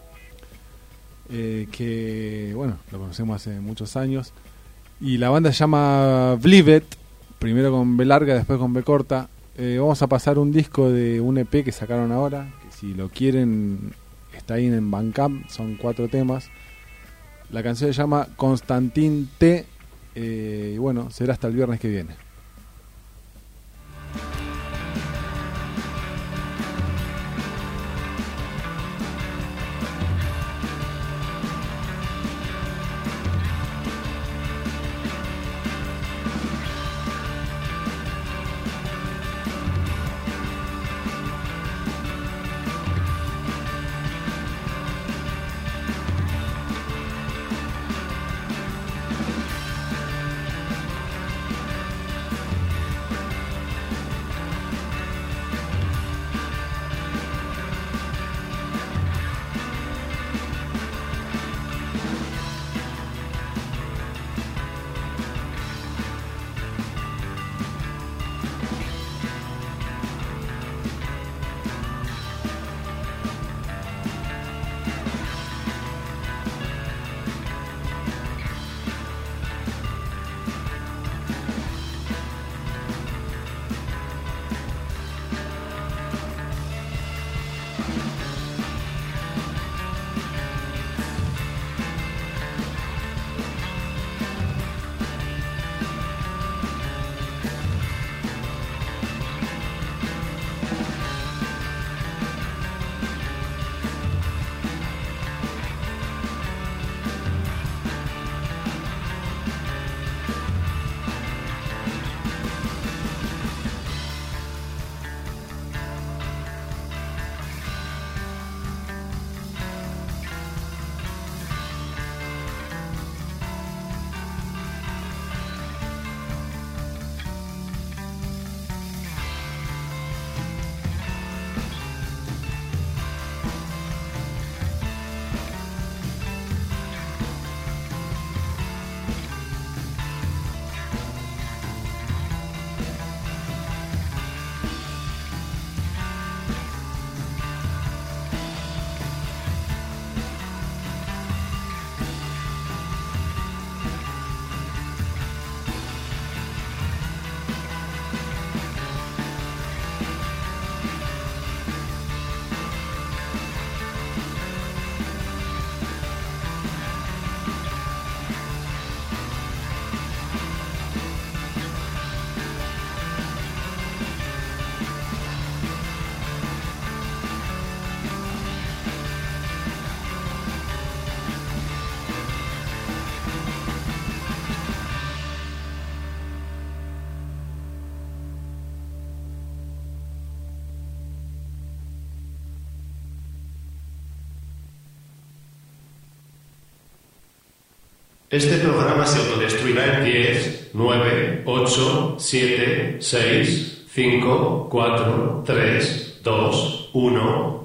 que bueno, lo conocemos hace muchos años, y la banda se llama Vlivet, primero con B larga, después con B corta. Vamos a pasar un disco de un EP que sacaron ahora, que si lo quieren está ahí en Bandcamp, son 4 temas. La canción se llama Constantin T. Y bueno, será hasta el viernes que viene. Este programa se autodestruirá en 10, 9, 8, 7, 6, 5, 4, 3, 2, 1...